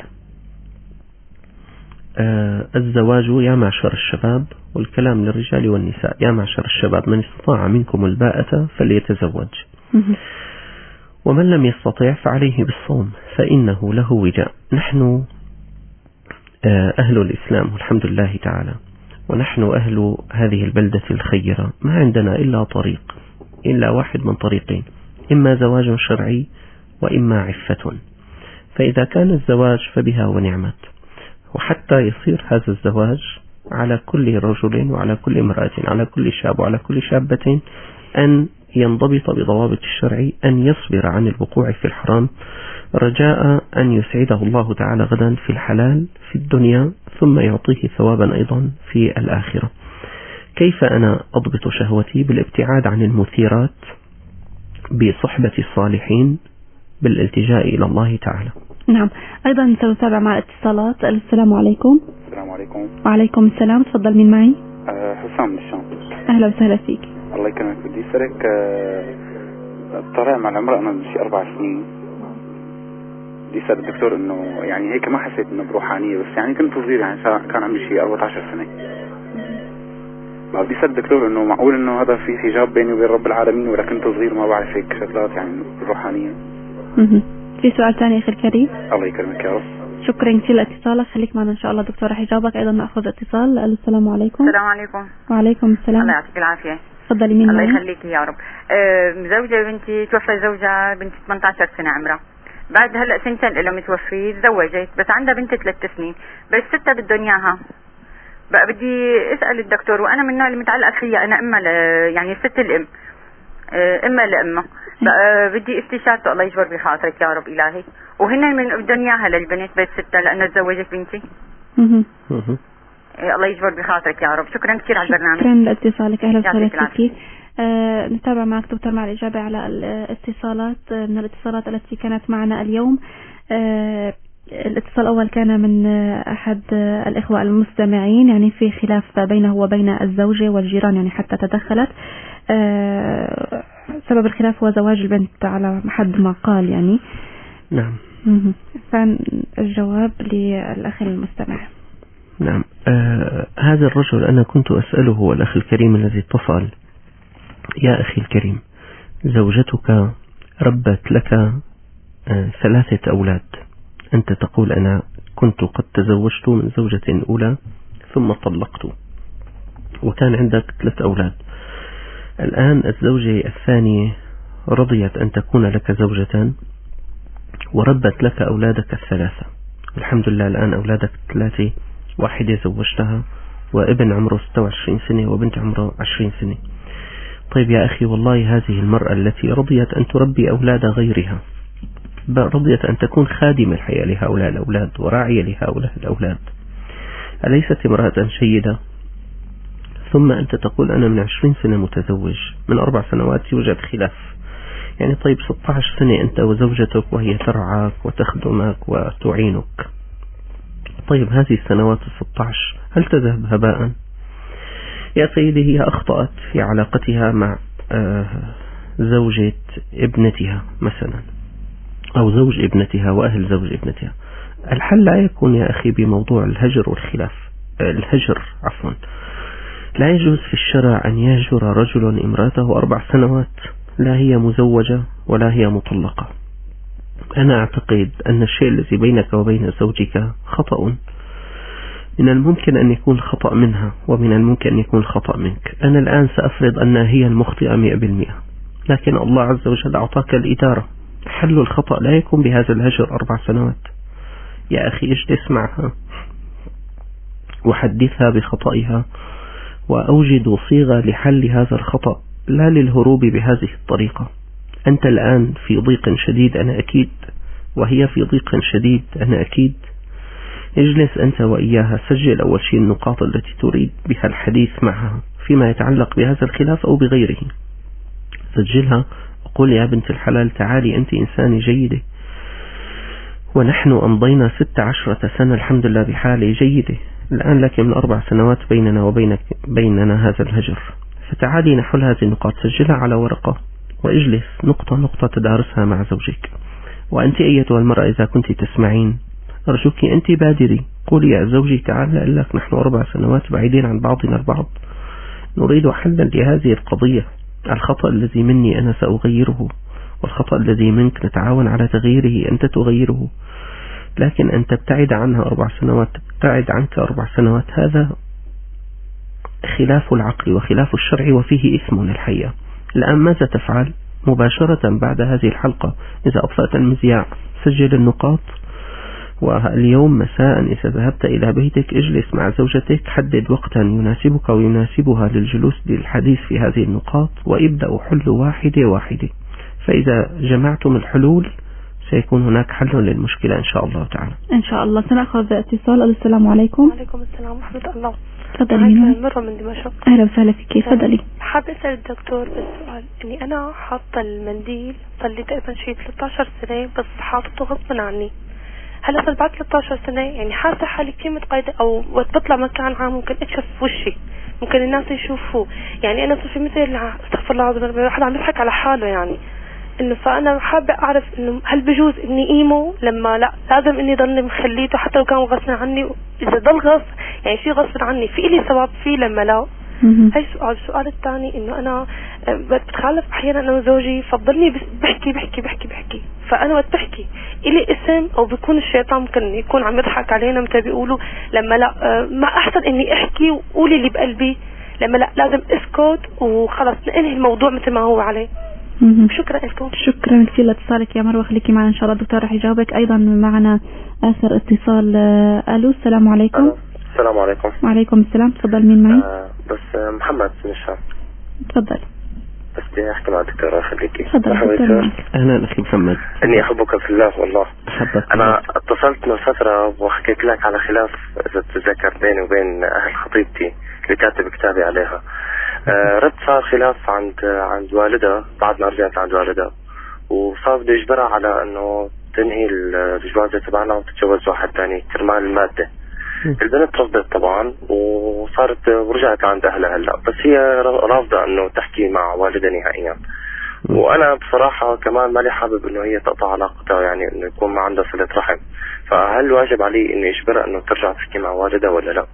الزواج يا معشر الشباب، والكلام للرجال والنساء. يا معشر الشباب من استطاع منكم الباءة فليتزوج، ومن لم يستطع فعليه بالصوم فإنه له وجاء. نحن أهل الإسلام والحمد لله تعالى، ونحن أهل هذه البلدة الخيرة. ما عندنا إلا طريق، إلا واحد من طريقين: إما زواج شرعي وإما عفة. فإذا كان الزواج فبها ونعمت، وحتى يصير هذا الزواج على كل رجل وعلى كل امرأة، على كل شاب وعلى كل شابة، أن ينضبط بضوابط الشرع، أن يصبر عن الوقوع في الحرام رجاء أن يسعده الله تعالى غدا في الحلال في الدنيا، ثم يعطيه ثوابا أيضا في الآخرة. كيف أنا أضبط شهوتي؟ بالابتعاد عن المثيرات، بصحبة الصالحين، بالالتجاء إلى الله تعالى. نعم، أيضا سنتابع مع الاتصالات. السلام عليكم. السلام عليكم. وعليكم السلام. تفضل من معي. حسام من الشام. أهلا وسهلا فيك. الله يكرمك. بدي أسألك، طالع مع العمر أنا بشي 4 سنين. بدي أسأل الدكتور إنه يعني هيك ما حسيت إنه بروحانية، بس يعني كنت صغير، يعني كان عمري شي 14 سنة. بدي أسأل الدكتور إنه معقول إنه هذا في حجاب بيني وبين رب العالمين، ولا كنت صغير ما بعرف هيك شغلات يعني الروحانية. في سؤال ثاني أخي الكريم؟ الله يكرمك يا رب. شكرا كثير لاتصالك، خليك معنا إن شاء الله دكتور رح يجاوبك. أيضا نأخذ اتصال. السلام عليكم. السلام عليكم. وعليكم السلام. الله يعطيك العافية. تفضلي من الله معي. يخليك يا رب. مزوجة بنتي، توفى زوجها بنتي 18 سنة عمرها. بعد هلا سنتين لها متوفي، تزوجت بس عندها بنت 3 سنين، بس ستها بدهم اياها. بقى بدي اسأل الدكتور، وانا من النوع اللي متعلقة فيها، انا امها يعني ست الام، اما لامه. بدي استشارته الله يجبر بخاطرك يا رب الهي. وهن من بدهم اياها للبنت بيت ستة لانه تزوجت بنتي. الله يجبر بخاطرك يا رب. شكرا كثير على البرنامج. شكرا لاتصالك. اهلا وسهلا فيك. نتابع معك دكتور مع الإجابة على الاتصالات. من الاتصالات التي كانت معنا اليوم، الاتصال الأول كان من أحد الإخوة المستمعين، يعني في خلاف بينه وبين الزوجة والجيران، يعني حتى تدخلت. سبب الخلاف هو زواج البنت على حد ما قال يعني. نعم. فالجواب للأخ المستمع. نعم. هذا الرجل أنا كنت أسأله، الأخ الكريم الذي اتصل: يا أخي الكريم، زوجتك ربت لك 3 أولاد، أنت تقول أنا كنت قد تزوجت من زوجة أولى ثم طلقت وكان عندك 3 أولاد. الآن الزوجة الثانية رضيت أن تكون لك زوجة وربت لك أولادك 3. الحمد لله الآن أولادك 3، واحدة زوجتها وابن عمره 26 سنة وبنت عمره 20 سنة. طيب يا أخي، والله هذه المرأة التي رضيت أن تربي أولاد غيرها، رضيت أن تكون خادمة الحياة لهؤلاء الأولاد وراعية لهؤلاء الأولاد، أليست امرأة جيدة؟ ثم أنت تقول أنا من 20 سنة متزوج، من 4 سنوات يوجد خلاف. يعني طيب 16 سنة أنت وزوجتك وهي ترعاك وتخدمك وتعينك. طيب هذه السنوات 16 هل تذهب هباء؟ يا سيدي، هي أخطأت في علاقتها مع زوجة ابنتها مثلا، أو زوج ابنتها وأهل زوج ابنتها. الحل لا يكون يا أخي بموضوع الهجر والخلاف. الهجر عفوا، لا يجوز في الشرع أن يهجر رجل امرأته 4 سنوات، لا هي مزوجة ولا هي مطلقة. أنا أعتقد أن الشيء الذي بينك وبين زوجك خطأ، من الممكن أن يكون خطأ منها ومن الممكن أن يكون خطأ منك. أنا الآن سأفرض أنها هي المخطئة 100%، لكن الله عز وجل أعطاك الإدارة. حل الخطأ لا يكون بهذا الهجر 4 سنوات. يا أخي اجلس معها وحدثها بخطئها وأوجد صيغة لحل هذا الخطأ، لا للهروب بهذه الطريقة. أنت الآن في ضيق شديد أنا أكيد، وهي في ضيق شديد أنا أكيد. اجلس أنت وإياها، سجل أول شيء النقاط التي تريد بها الحديث معها فيما يتعلق بهذا الخلاف أو بغيره. سجلها، قل يا بنت الحلال تعالي، أنت إنسانة جيدة، ونحن أمضينا 16 سنة الحمد لله بحالة جيدة، الآن لك من 4 سنوات بيننا بيننا هذا الهجر، فتعالي نحل هذه النقاط. سجلها على ورقة واجلس نقطة نقطة تدارسها مع زوجك. وأنت أيتها المرأة إذا كنت تسمعين، أرجوك أنت بادري، قولي يا زوجي تعال، أقول لك نحن 4 سنوات بعيدين عن بعضنا البعض، نريد حلا لهذه القضية. الخطأ الذي مني أنا سأغيره، والخطأ الذي منك نتعاون على تغييره، أنت تغيره. لكن أن تبتعد عنها 4 سنوات، تبتعد عنك 4 سنوات، هذا خلاف العقل وخلاف الشرع وفيه إثم الحقيقة. الآن ماذا تفعل؟ مباشرة بعد هذه الحلقة إذا أطفأت المذياع سجل النقاط، واليوم مساء إذا ذهبت إلى بيتك اجلس مع زوجتك، حدد وقتا يناسبك ويناسبها للجلوس للحديث في هذه النقاط، وابدأوا حل واحدة واحدة. فإذا جمعتم الحلول سيكون هناك حل للمشكلة إن شاء الله تعالى. إن شاء الله. سنأخذ اتصال. السلام عليكم. وعليكم السلام ورحمة الله. تفضلي. مرة من دمشق. أهلا وسهلا فيك. تفضلي. حابة أسأل الدكتور بالسؤال، إني أنا حاطة المنديل صار لي تقريبا شيء 13 سنة، بس حاطته غصبا عني. هلا صار بعد 13 سنة يعني حاسة حالي كثير متقيدة، أو وقت بطلع مكان عام ممكن أكشف وشي، ممكن الناس يشوفوه. يعني أنا صار في مثل استغفر الله العظيم، الواحد عم يضحك على حاله يعني. إنه فأنا حابة أعرف إنه هل بجوز إني قيمه لما لا لازم إني ضلني مخليته حتى لو كان غصب عني؟ إذا ضل غصب يعني شيء غصب عني، في إلي سبب فيه لما لا؟ هاي سؤال. السؤال الثاني إنه أنا بتخالف أحيانا أنا وزوجي، فضلني بحكي بحكي بحكي بحكي، فأنا وقت بحكي إلي اسم أو بيكون الشيطان ممكن يكون عم يضحك علينا متى بيقولوا لما لا ما أحسن إني أحكي وقولي اللي بقلبي، لما لا لازم اسكت وخلص ننهي الموضوع مثل ما هو عليه. شكرا لكم. شكرا كثير لاتصالك يا مروة، خليكي معنا إن شاء الله. الدكتور رح يجاوبك. أيضا معنا آخر اتصال. ألو، السلام عليكم. السلام عليكم. وعليكم السلام. تفضل. مين معي؟ بس محمد من الشام. تفضل. بس بدي احكي مع الدكتور خليكي. تفضل. اهلا اخي محمد. اني احبك في الله والله. احبك. انا اتصلت من فتره وحكيت لك على خلاف اذا تتذكر بيني وبين اهل خطيبتي اللي كاتب كتابي عليها. رد صار خلاف عند والدها بعد ما رجعت عند والدها، وصار بده يجبرها على انه تنهي الجوازة تبعنا وتتجوز واحد ثاني كرمال المادة. البنت رفضت طبعا وصارت ورجعت عند اهلها هلا، بس هي رافضة انه تحكي مع والدها نهائيا. وانا بصراحة كمان مالي حابب انه هي تقطع علاقتها، يعني انه يكون ما عندها صلة رحم. فهل واجب علي اني اجبرها انه ترجع تحكي مع والدها ولا لا؟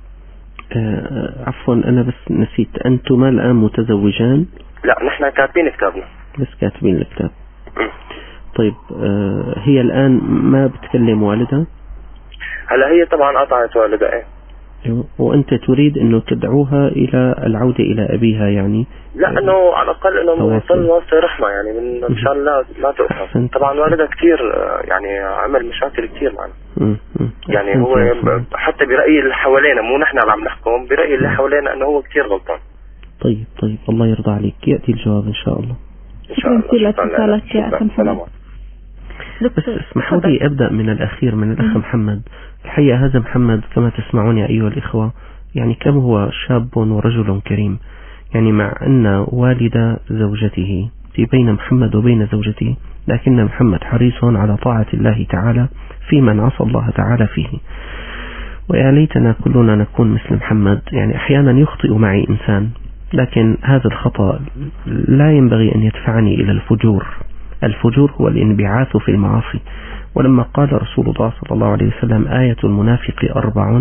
عفوا انا بس نسيت، انتما الان متزوجان؟ لا نحن كاتبين كتابنا. بس كاتبين الكتاب. طيب هي الان ما بتكلم والدها؟ هلا هي طبعا قطعت والدها. ايه وانت تريد انه تدعوها الى العودة الى ابيها يعني؟ لا انه على الاقل انه يصل واسطة رحمة، يعني من مشان لا تقطع. طبعا والدها كثير يعني عمل مشاكل كثير معنا. يعني هو حتى برأي اللي حوالينا، مو نحن اللي عم نحكم، برأي اللي حوالينا انه هو كثير غلطان. طيب الله يرضى عليك، يأتي الجواب ان شاء الله. ان شاء الله. شكرا. بس اسمحوا لي أبدأ من الأخير، من الأخ محمد. الحقيقة هذا محمد كما تسمعون يا أيها الإخوة يعني كم هو شاب ورجل كريم، يعني مع أن والد زوجته في بين محمد وبين زوجته، لكن محمد حريص على طاعة الله تعالى في من عصى الله تعالى فيه. ويا ليتنا كلنا نكون مثل محمد. يعني أحيانا يخطئ معي إنسان، لكن هذا الخطأ لا ينبغي أن يدفعني إلى الفجور. الفجور هو الانبعاث في المعاصي. ولما قال رسول الله صلى الله عليه وسلم آية المنافق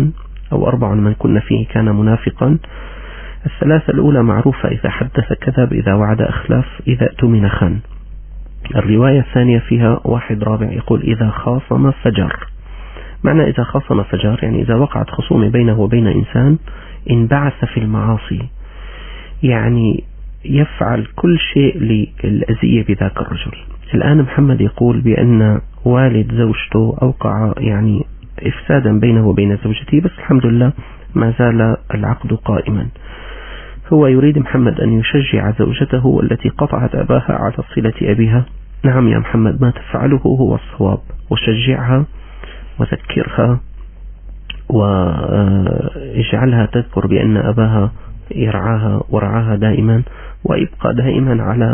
4 من كن فيه كان منافقا، الثلاثة الأولى معروفة: إذا حدث كذب، إذا وعد أخلف، إذا اؤتمن خان. الرواية الثانية فيها واحد رابع يقول إذا خاصم فجر. معنى إذا خاصم فجر يعني إذا وقعت خصومة بينه وبين إنسان انبعث في المعاصي، يعني يفعل كل شيء للأذية بذاك الرجل. الآن محمد يقول بأن والد زوجته أوقع يعني إفسادا بينه وبين زوجته، بس الحمد لله ما زال العقد قائما. هو يريد محمد أن يشجع زوجته التي قطعت أباها على صلة أبيها. نعم يا محمد، ما تفعله هو الصواب، وشجعها وذكرها واجعلها تذكر بأن أباها يرعاها ورعاها دائما، ويبقى دائما على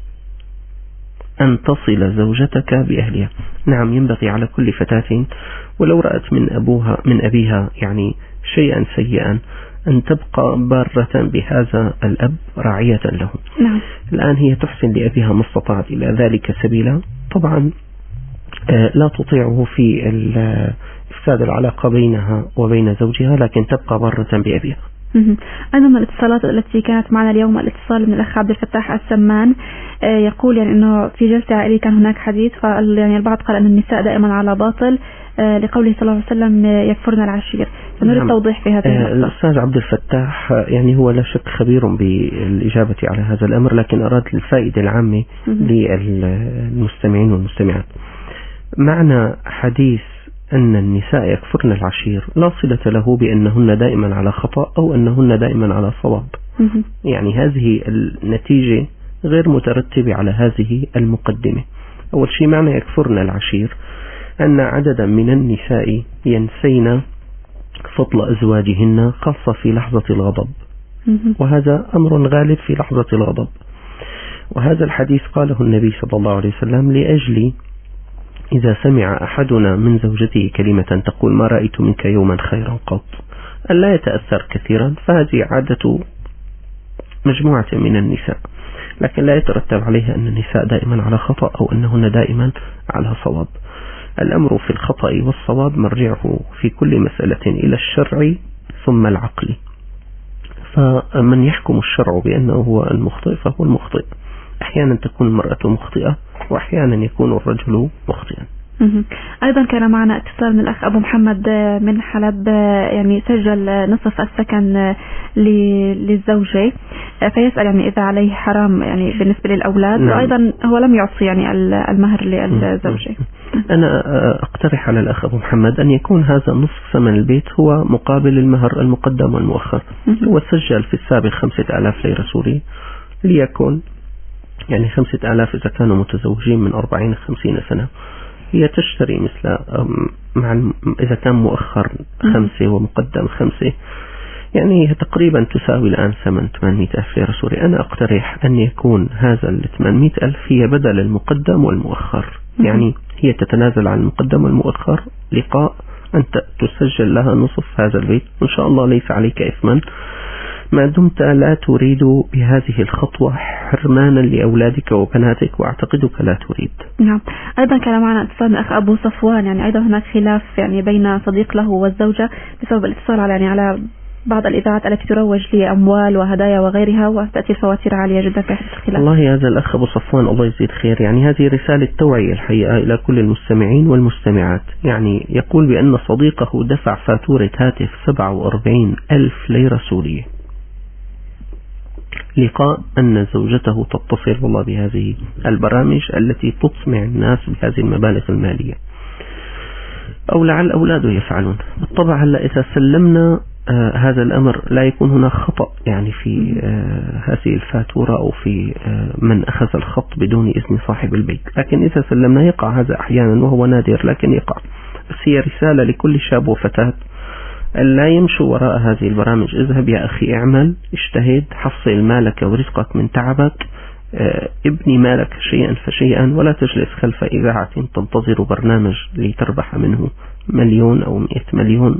أن تصل زوجتك بأهلها. نعم ينبغي على كل فتاة ولو رأت من أبيها يعني شيئا سيئا أن تبقى بارة بهذا الأب راعية له. نعم. الآن هي تحسن لأبيها ما استطاعت إلى ذلك سبيلا، طبعا لا تطيعه في إفساد العلاقة بينها وبين زوجها، لكن تبقى بارة بأبيها. أيضا من الاتصالات التي كانت معنا اليوم الاتصال من الأخ عبد الفتاح السمان، يقول يعني أنه في جلسة عائلية كان هناك حديث، يعني البعض قال أن النساء دائما على باطل لقوله صلى الله عليه وسلم يكفرن العشير. فنريد توضيح في هذا النقطة. الأستاذ عبد الفتاح يعني هو لا شك خبير بالإجابة على هذا الأمر، لكن أراد الفائدة العامة للمستمعين والمستمعات. معنى حديث أن النساء يكفرن العشير لا صلة له بأنهن دائما على خطأ أو أنهن دائما على صواب. يعني هذه النتيجة غير مترتبة على هذه المقدمة. أول شيء معنى يكفرن العشير أن عددا من النساء ينسين فضل أزواجهن خاصة في لحظة الغضب، وهذا أمر غالب في لحظة الغضب. وهذا الحديث قاله النبي صلى الله عليه وسلم لأجل إذا سمع أحدنا من زوجته كلمة تقول ما رأيت منك يوما خيرا قط، أن لا يتأثر كثيرا، فهذه عادة مجموعة من النساء، لكن لا يترتب عليها أن النساء دائما على خطأ أو أنهن دائما على صواب. الأمر في الخطأ والصواب مرجعه في كل مسألة إلى الشرع ثم العقل، فمن يحكم الشرع بأنه هو المخطئ فهو المخطئ. أحيانا تكون المرأة مخطئة وأحيانا يكون الرجل مخطئا. أيضا كان معنا اتصال من الأخ أبو محمد من حلب، يعني سجل نصف السكن للزوجة، فيسأل يعني إذا عليه حرام يعني بالنسبة للأولاد. نعم. وأيضا هو لم يعطي يعني المهر للزوجة. أنا أقترح على الأخ أبو محمد أن يكون هذا نصف ثمن البيت هو مقابل المهر المقدم والمؤخر. هو سجل في السابق 5000 ليرة سورية، ليكن يعني 5000 إذا كانوا متزوجين من 40-50 سنة، هي تشتري مثل إذا كان مؤخر 5 ومقدم 5، يعني تقريبا تساوي الآن ثمن 800,000 ليرة سوري. أنا أقترح أن يكون هذا 800,000 هي بدل المقدم والمؤخر، يعني هي تتنازل عن المقدم والمؤخر لقاء أنت تسجل لها نصف هذا البيت، إن شاء الله ليس عليك إثما ما دمت لا تريد بهذه الخطوة حرمانا لأولادك وبناتك، وأعتقدك لا تريد. نعم. أيضا كان معنا اتصال من أخ أبو صفوان، يعني أيضا هناك خلاف يعني بين صديق له والزوجة بسبب الاتصال على بعض الإذاعات التي تروج لأموال وهدايا وغيرها، وتأتي فواتير عالية جدا في الخلاف. والله هذا الأخ أبو صفوان الله يزيد خير، يعني هذه رسالة توعية الحقيقة إلى كل المستمعين والمستمعات. يعني يقول بأن صديقه دفع فاتورة هاتف 47,000 ليرة سورية لقاء أن زوجته تتصل والله بهذه البرامج التي تطمع الناس بهذه المبالغ المالية، أو لعل أولاده يفعلون. بالطبع هلا إذا سلمنا هذا الأمر لا يكون هناك خطأ يعني في هذه الفاتورة أو في من أخذ الخط بدون إذن صاحب البيت، لكن إذا سلمنا يقع هذا أحيانا وهو نادر لكن يقع. بس هي رسالة لكل شاب وفتاة لا يمشوا وراء هذه البرامج. اذهب يا أخي اعمل، اجتهد، حصل مالك ورزقك من تعبك، ابني مالك شيئا فشيئا، ولا تجلس خلف إذاعة تنتظر برنامج لتربح منه 1,000,000 أو 100,000,000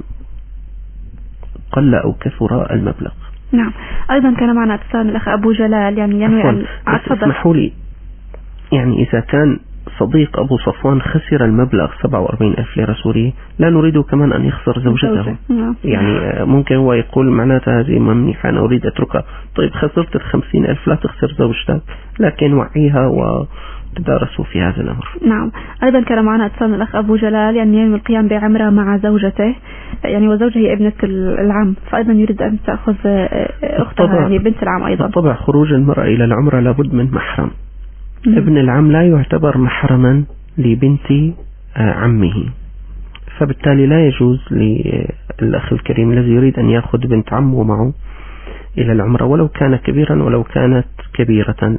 قل أو كثر المبلغ. نعم. أيضا كان معنا اتصال الأخ أبو جلال، يعني ينوي اسمحوا لي، يعني إذا كان صديق أبو صفوان خسر المبلغ 47,000 ليرة سورية، لا نريد كمان أن يخسر زوجته. يعني ممكن هو يقول معناتها هذه منيحة أنا أريد أتركها. طيب خسرت 50,000 لا تخسر زوجتك، لكن وعيها وتدارسوا في هذا الأمر. نعم. أيضا كان معنا اتصال الأخ أبو جلال، يعني ينوي القيام بعمرة مع زوجته، يعني وزوجها هي ابنة العم، فأيضا يريد أن تأخذ أختها يعني بنت العم أيضا. طبعا خروج المرأة إلى العمرة لابد من محرم. ابن العم لا يعتبر محرما لبنت عمه، فبالتالي لا يجوز للأخ الكريم الذي يريد أن يأخذ بنت عمه معه إلى العمرة ولو كان كبيرا ولو كانت كبيرة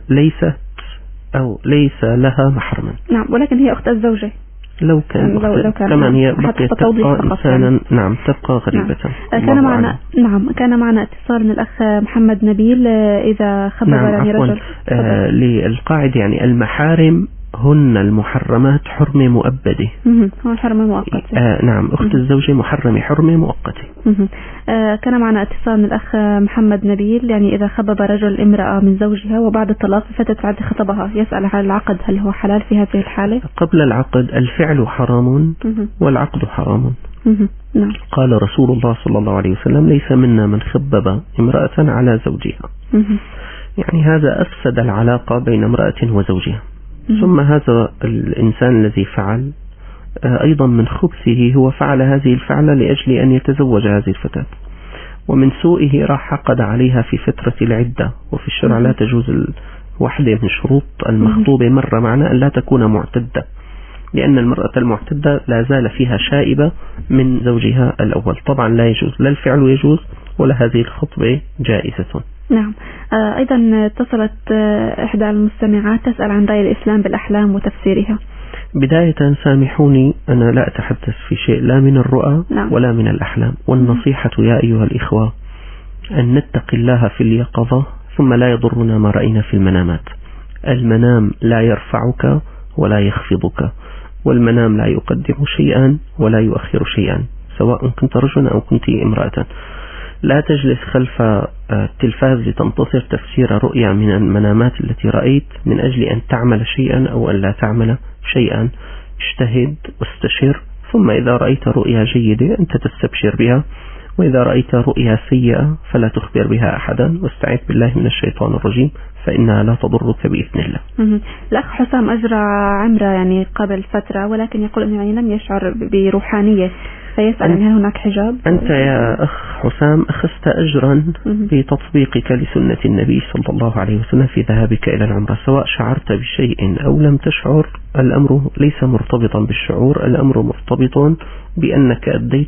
ليس لها محرما. نعم، ولكن هي أخت الزوجة لو كان كمان هي بقيت تبقى إنسانا. نعم، تبقى غريبة. نعم. كان معنا اتصال من الأخ محمد نبيل، إذا خبر يعني رجل للقاعدة يعني المحارم هن المحرمات حرمة مؤبدة. هو حرمة مؤقتة. نعم، أخت الزوجة محرمة حرمة مؤقتة. كان معنا اتصال من الأخ محمد نبيل، يعني إذا خبب رجل امرأة من زوجها وبعد الطلاق فتت بعد خطبها، يسأل عن العقد هل هو حلال في هذه الحالة؟ قبل العقد الفعل حرام والعقد حرام. نعم. قال رسول الله صلى الله عليه وسلم ليس منا من خبب امرأة على زوجها. يعني هذا أفسد العلاقة بين امرأة وزوجها. ثم هذا الإنسان الذي فعل أيضا من خبثه هو فعل هذه الفعلة لأجل أن يتزوج هذه الفتاة، ومن سوءه راح عقد عليها في فترة العدة، وفي الشرع لا تجوز واحدة من شروط المخطوبة مرة معنا أن لا تكون معتدة، لأن المرأة المعتدة لا زال فيها شائبة من زوجها الأول. طبعا لا يجوز، لا الفعل يجوز ولا هذه الخطبة جائزة. نعم. أيضا اتصلت إحدى المستمعات تسأل عن رأي الإسلام بالأحلام وتفسيرها. بداية سامحوني، أنا لا أتحدث في شيء لا من الرؤى ولا من الأحلام، والنصيحة يا أيها الإخوة أن نتقي الله في اليقظة ثم لا يضرنا ما رأينا في المنامات. المنام لا يرفعك ولا يخفضك، والمنام لا يقدم شيئا ولا يؤخر شيئا، سواء كنت رجلا أو كنت امرأة. لا تجلس خلف التلفاز لتنتظر تفسير رؤيا من المنامات التي رأيت من أجل أن تعمل شيئا أو أن لا تعمل شيئا. اجتهد واستشر، ثم إذا رأيت رؤيا جيدة أنت تستبشر بها، وإذا رأيت رؤيا سيئة فلا تخبر بها أحدا، واستعذ بالله من الشيطان الرجيم فإنها لا تضرك بإذن الله. الأخ حسام أجرى عمرة يعني قبل فترة، ولكن يقول أنه يعني لم يشعر بروحانية، فيسأل هل هناك حجاب؟ أنت يا أخ حسام أخذت أجرا بتطبيقك لسنة النبي صلى الله عليه وسلم في ذهابك إلى العمرة، سواء شعرت بشيء أو لم تشعر. الأمر ليس مرتبطا بالشعور، الأمر مرتبط بأنك أديت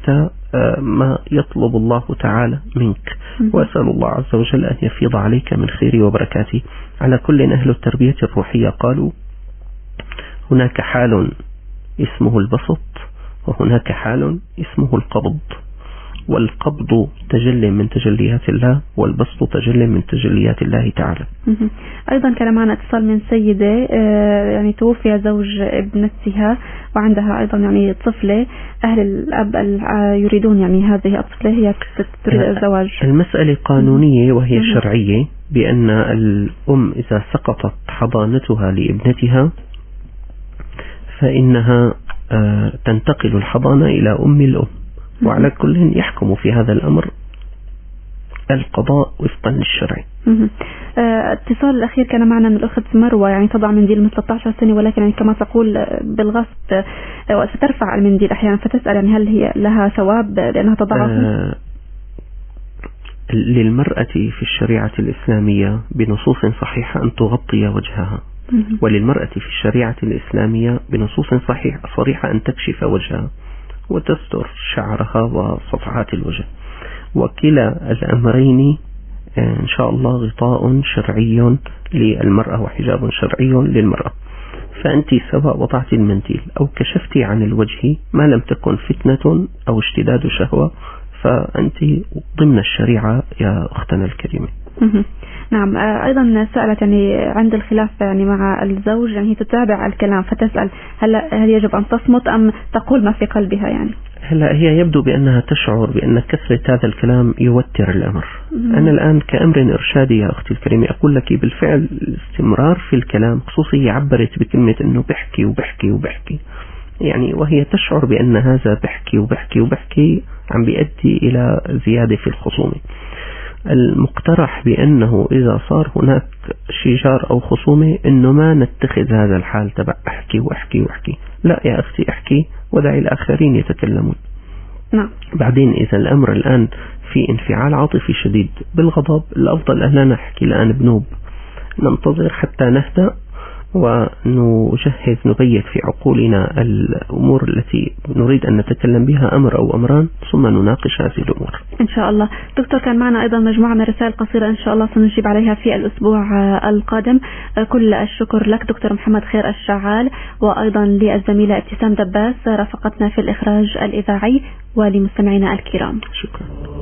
ما يطلب الله تعالى منك. وأسأل الله عز وجل أن يفيض عليك من خيره وبركاته. على كل أهل التربية الروحية قالوا هناك حال اسمه البسط، وهناك حال اسمه القبض، والقبض تجل من تجليات الله، والبسط تجل من تجليات الله تعالى. أيضا كان معنا اتصال من سيدة يعني توفي زوج ابنتها وعندها أيضا يعني طفلة، أهل الأب يريدون يعني هذه الطفلة هي تريد الزواج. المسألة قانونية وهي شرعية، بأن الأم إذا سقطت حضانتها لابنتها فإنها تنتقل الحضانة إلى أم الأم، وعلى كل يحكم في هذا الأمر القضاء وفقا للشرع. اتصال الأخير كان معنا من الأخت مروة، يعني تضع منديل من 13 سنة، ولكن يعني كما تقول بالغصب سترفع المنديل أحيانا، فتسأل يعني هل هي لها ثواب لأنها تضعه؟ للمرأة في الشريعة الإسلامية بنصوص صحيحة أن تغطي وجهها، وللمرأة في الشريعة الإسلامية بنصوص صريحة أن تكشف وجهها وتستر شعرها وصفحات الوجه، وكلا الأمرين إن شاء الله غطاء شرعي للمرأة وحجاب شرعي للمرأة. فأنت سواء وضعت المنديل أو كشفت عن الوجه ما لم تكن فتنة أو اشتداد شهوة، فأنت ضمن الشريعة يا أختنا الكريمة. نعم. أيضا سألت يعني عند الخلاف يعني مع الزوج، يعني هي تتابع الكلام فتسأل هل يجب أن تصمت أم تقول ما في قلبها؟ يعني هلا هي يبدو بأنها تشعر بأن كثرة هذا الكلام يوتر الأمر. أنا الآن كأمر إرشادي يا أختي الكريمة أقول لك بالفعل الاستمرار في الكلام، خصوصا هي عبرت بكلمة أنه بحكي وبحكي وبحكي، يعني وهي تشعر بأن هذا بحكي وبحكي وبحكي عم بيؤدي إلى زيادة في الخصومة. المقترح بأنه إذا صار هناك شجار أو خصومة أنه ما نتخذ هذا الحال تبع أحكي وأحكي وأحكي، لا يا أختي احكي ودعي الآخرين يتكلمون. نعم. بعدين إذا الأمر الآن في انفعال عاطفي شديد بالغضب، الأفضل أن لا نحكي الآن بنوب، ننتظر حتى نهدأ ونجهز نبيت في عقولنا الأمور التي نريد أن نتكلم بها، أمر أو أمران، ثم نناقش هذه الأمور إن شاء الله. دكتور كان معنا أيضا مجموعة من رسائل قصيرة إن شاء الله سنجيب عليها في الأسبوع القادم. كل الشكر لك دكتور محمد خير الشعال، وأيضا للزميلة ابتسام دباس رافقتنا في الإخراج الإذاعي، ولمستمعينا الكرام شكرا.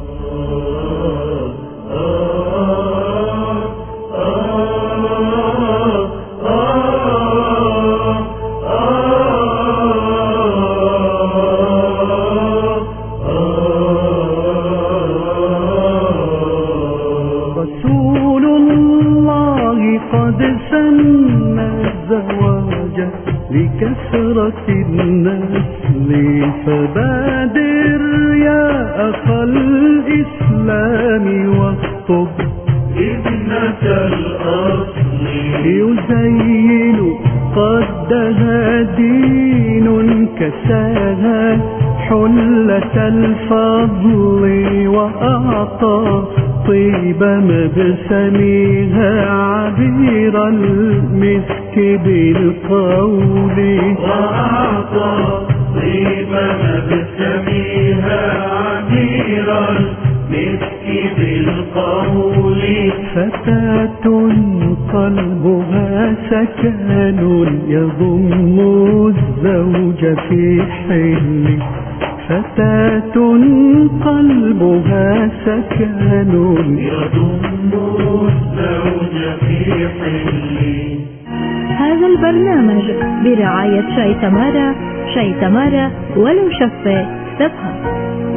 لكثرة النسل فبادر يا أخا الإسلام واخطب ابنة الأصل يزين قدها دين كساها حلة الفضل وأعطى طيب مبسمها عبير المسك بالقول وأعطى طيب مبسمها عبير المسك بالقول فتاة قلبها سكن يضم الزوج في حل، فتاة قلبها سكن يضم الزوج في حل. هذا البرنامج برعاية شاي تمارا، شاي تمارا ولو شفة تبقى.